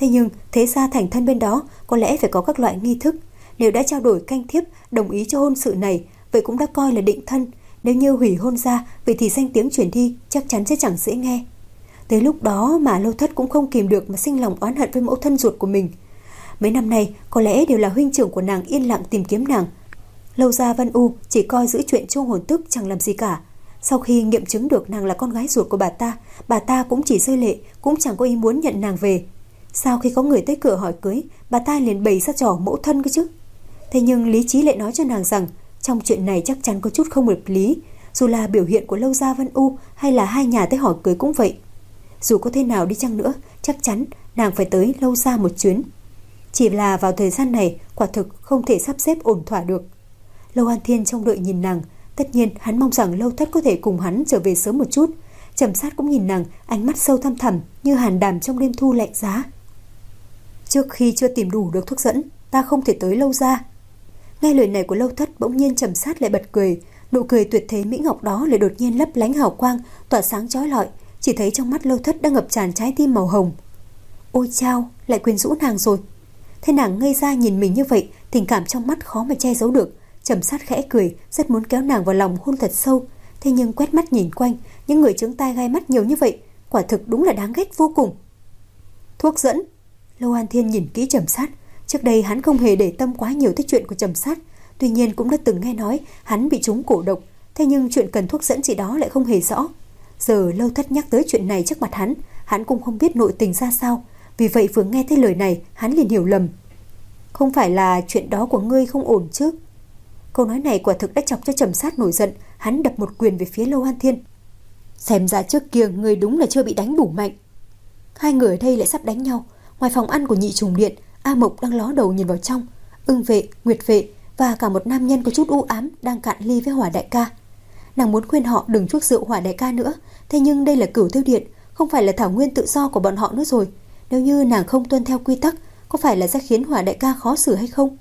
Thế nhưng thế gia thành thân bên đó có lẽ phải có các loại nghi thức. Nếu đã trao đổi canh thiếp đồng ý cho hôn sự này, vậy cũng đã coi là định thân. Nếu như hủy hôn ra, vậy thì danh tiếng truyền đi chắc chắn sẽ chẳng dễ nghe. Tới lúc đó mà Lâu Thất cũng không kìm được mà sinh lòng oán hận với mẫu thân ruột của mình. Mấy năm nay có lẽ đều là huynh trưởng của nàng yên lặng tìm kiếm nàng. Lâu gia Văn U chỉ coi giữ chuyện chuông hồn tức chẳng làm gì cả. Sau khi nghiệm chứng được nàng là con gái ruột của bà ta, bà ta cũng chỉ rơi lệ, cũng chẳng có ý muốn nhận nàng về. Sau khi có người tới cửa hỏi cưới, bà ta liền bày ra trò mẫu thân cơ chứ. Thế nhưng lý trí lại nói cho nàng rằng trong chuyện này chắc chắn có chút không hợp lý. Dù là biểu hiện của Lâu gia Văn U hay là hai nhà tới hỏi cưới cũng vậy. Dù có thế nào đi chăng nữa, chắc chắn nàng phải tới Lâu gia một chuyến. Chỉ là vào thời gian này quả thực không thể sắp xếp ổn thỏa được. Lâu An Thiên trông đợi nhìn nàng. Tất nhiên hắn mong rằng Lâu Thất có thể cùng hắn trở về sớm một chút. Trầm Sát cũng nhìn nàng, ánh mắt sâu thăm thẳm như hàn đàm trong đêm thu lạnh giá. Trước khi chưa tìm đủ được thuốc dẫn, ta không thể tới Lâu gia. Nghe lời này của Lâu Thất, bỗng nhiên Trầm Sát lại bật cười. Nụ cười tuyệt thế mỹ ngọc đó lại đột nhiên lấp lánh hào quang, tỏa sáng chói lọi. Chỉ thấy trong mắt Lâu Thất đang ngập tràn trái tim màu hồng. Ôi chao, lại quyến rũ nàng rồi. Thế nàng ngây ra nhìn mình như vậy, tình cảm trong mắt khó mà che giấu được. Trầm Sát khẽ cười, rất muốn kéo nàng vào lòng hôn thật sâu. Thế nhưng quét mắt nhìn quanh, những người chứng tai gai mắt nhiều như vậy, quả thực đúng là đáng ghét vô cùng. Thuốc dẫn. Lâu An Thiên nhìn kỹ Trầm Sát. Trước đây hắn không hề để tâm quá nhiều tới chuyện của Trầm Sát. Tuy nhiên cũng đã từng nghe nói hắn bị trúng cổ độc. Thế nhưng chuyện cần thuốc dẫn gì đó lại không hề rõ. Giờ Lâu Thất nhắc tới chuyện này trước mặt hắn, hắn cũng không biết nội tình ra sao. Vì vậy vừa nghe thấy lời này, hắn liền hiểu lầm. Không phải là chuyện đó của ngươi không ổn chứ? Câu nói này quả thực đã chọc cho Trầm Sát nổi giận. Hắn đập một quyền về phía Lâu An Thiên. Xem ra trước kia ngươi đúng là chưa bị đánh đủ mạnh. Hai người ở đây lại sắp đánh nhau. Ngoài phòng ăn của Nhị Trùng Điện, A Mộc đang ló đầu nhìn vào trong. Ưng Vệ, Nguyệt Vệ và cả một nam nhân có chút u ám đang cạn ly với Hỏa đại ca. Nàng muốn khuyên họ đừng chuốc rượu Hỏa đại ca nữa. Thế nhưng đây là Cửu Tiêu Điện, không phải là thảo nguyên tự do của bọn họ nữa rồi. Nếu như nàng không tuân theo quy tắc, có phải là sẽ khiến Hỏa đại ca khó xử hay không?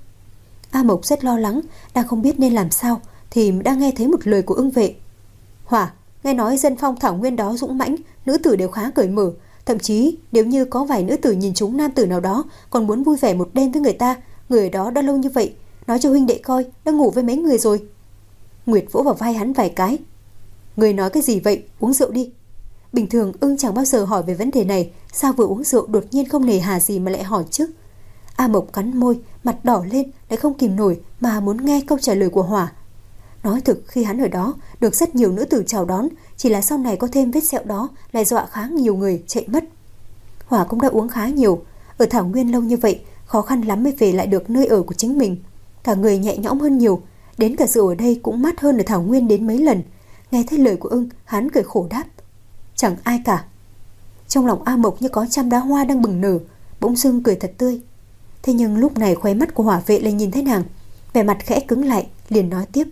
A Mộc rất lo lắng, đang không biết nên làm sao, thì đang nghe thấy một lời của Ưng Vệ. Hỏa, nghe nói dân phong thảo nguyên đó dũng mãnh, nữ tử đều khá cởi mở. Thậm chí nếu như có vài nữ tử nhìn chúng nam tử nào đó còn muốn vui vẻ một đêm với người ta, người ở đó đã lâu như vậy, nói cho huynh đệ coi, đang ngủ với mấy người rồi. Nguyệt vỗ vào vai hắn vài cái. Người nói cái gì vậy, uống rượu đi. Bình thường Ưng chẳng bao giờ hỏi về vấn đề này, sao vừa uống rượu đột nhiên không nề hà gì mà lại hỏi chứ? A Mộc cắn môi, mặt đỏ lên, lại không kìm nổi mà muốn nghe câu trả lời của Hỏa. Nói thực, khi hắn ở đó được rất nhiều nữ tử chào đón, chỉ là sau này có thêm vết sẹo đó lại dọa khá nhiều người chạy mất. Hỏa cũng đã uống khá nhiều, ở thảo nguyên lâu như vậy, khó khăn lắm mới về lại được nơi ở của chính mình. Cả người nhẹ nhõm hơn nhiều, đến cả rượu ở đây cũng mát hơn ở thảo nguyên đến mấy lần. Nghe thấy lời của Ưng, hắn cười khổ đáp. Chẳng ai cả. Trong lòng A Mộc như có trăm đóa hoa đang bừng nở, bỗng dưng cười thật tươi. Thế nhưng lúc này khóe mắt của Hỏa Vệ lại nhìn thấy nàng, vẻ mặt khẽ cứng lại, liền nói tiếp.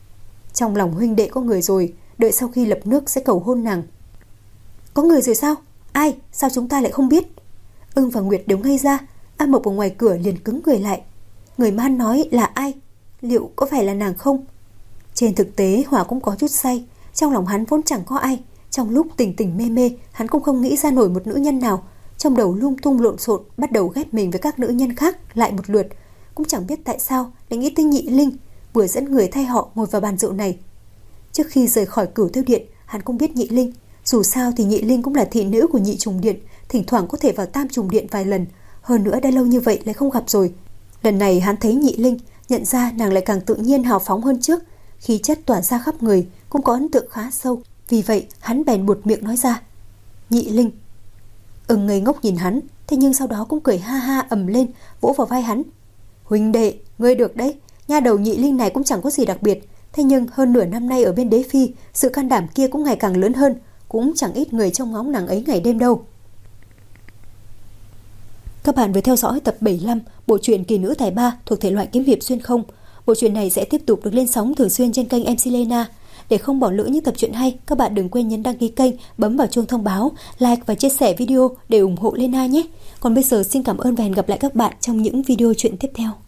Trong lòng huynh đệ có người rồi, đợi sau khi lập nước sẽ cầu hôn nàng. Có người rồi sao? Ai? Sao chúng ta lại không biết? Ưng và Nguyệt đều ngây ra. A Mộc ở ngoài cửa liền cứng người lại. Người mà hắn nói là ai? Liệu có phải là nàng không? Trên thực tế Hỏa cũng có chút say. Trong lòng hắn vốn chẳng có ai. Trong lúc tỉnh tỉnh mê mê, hắn cũng không nghĩ ra nổi một nữ nhân nào. Trong đầu lung tung lộn xộn, bắt đầu ghét mình với các nữ nhân khác lại một lượt. Cũng chẳng biết tại sao lại nghĩ tới Nhị Linh, vừa dẫn người thay họ ngồi vào bàn rượu này. Trước khi rời khỏi Cửu Tiêu Điện, hắn cũng biết Nhị Linh. Dù sao thì Nhị Linh cũng là thị nữ của Nhị Trùng Điện, thỉnh thoảng có thể vào Tam Trùng Điện vài lần. Hơn nữa đã lâu như vậy lại không gặp rồi. Lần này hắn thấy Nhị Linh, nhận ra nàng lại càng tự nhiên hào phóng hơn trước, khí chất tỏa ra khắp người, cũng có ấn tượng khá sâu. Vì vậy hắn bèn buột miệng nói ra. Nhị Linh. Ưng ngây ngốc nhìn hắn, thế nhưng sau đó cũng cười ha ha ầm lên, vỗ vào vai hắn. Huynh đệ, ngươi được đấy. Nha đầu Nhị Linh này cũng chẳng có gì đặc biệt. Thế nhưng hơn nửa năm nay ở bên đế phi, sự can đảm kia cũng ngày càng lớn hơn. Cũng chẳng ít người trông ngóng nàng ấy ngày đêm đâu. Các bạn vừa theo dõi tập bảy mươi lăm bộ truyện Kỳ Nữ Tài Ba thuộc thể loại kiếm hiệp xuyên không. Bộ truyện này sẽ tiếp tục được lên sóng thường xuyên trên kênh em xê Lena. Để không bỏ lỡ những tập truyện hay, các bạn đừng quên nhấn đăng ký kênh, bấm vào chuông thông báo, like và chia sẻ video để ủng hộ Lena nhé. Còn bây giờ xin cảm ơn và hẹn gặp lại các bạn trong những video truyện tiếp theo.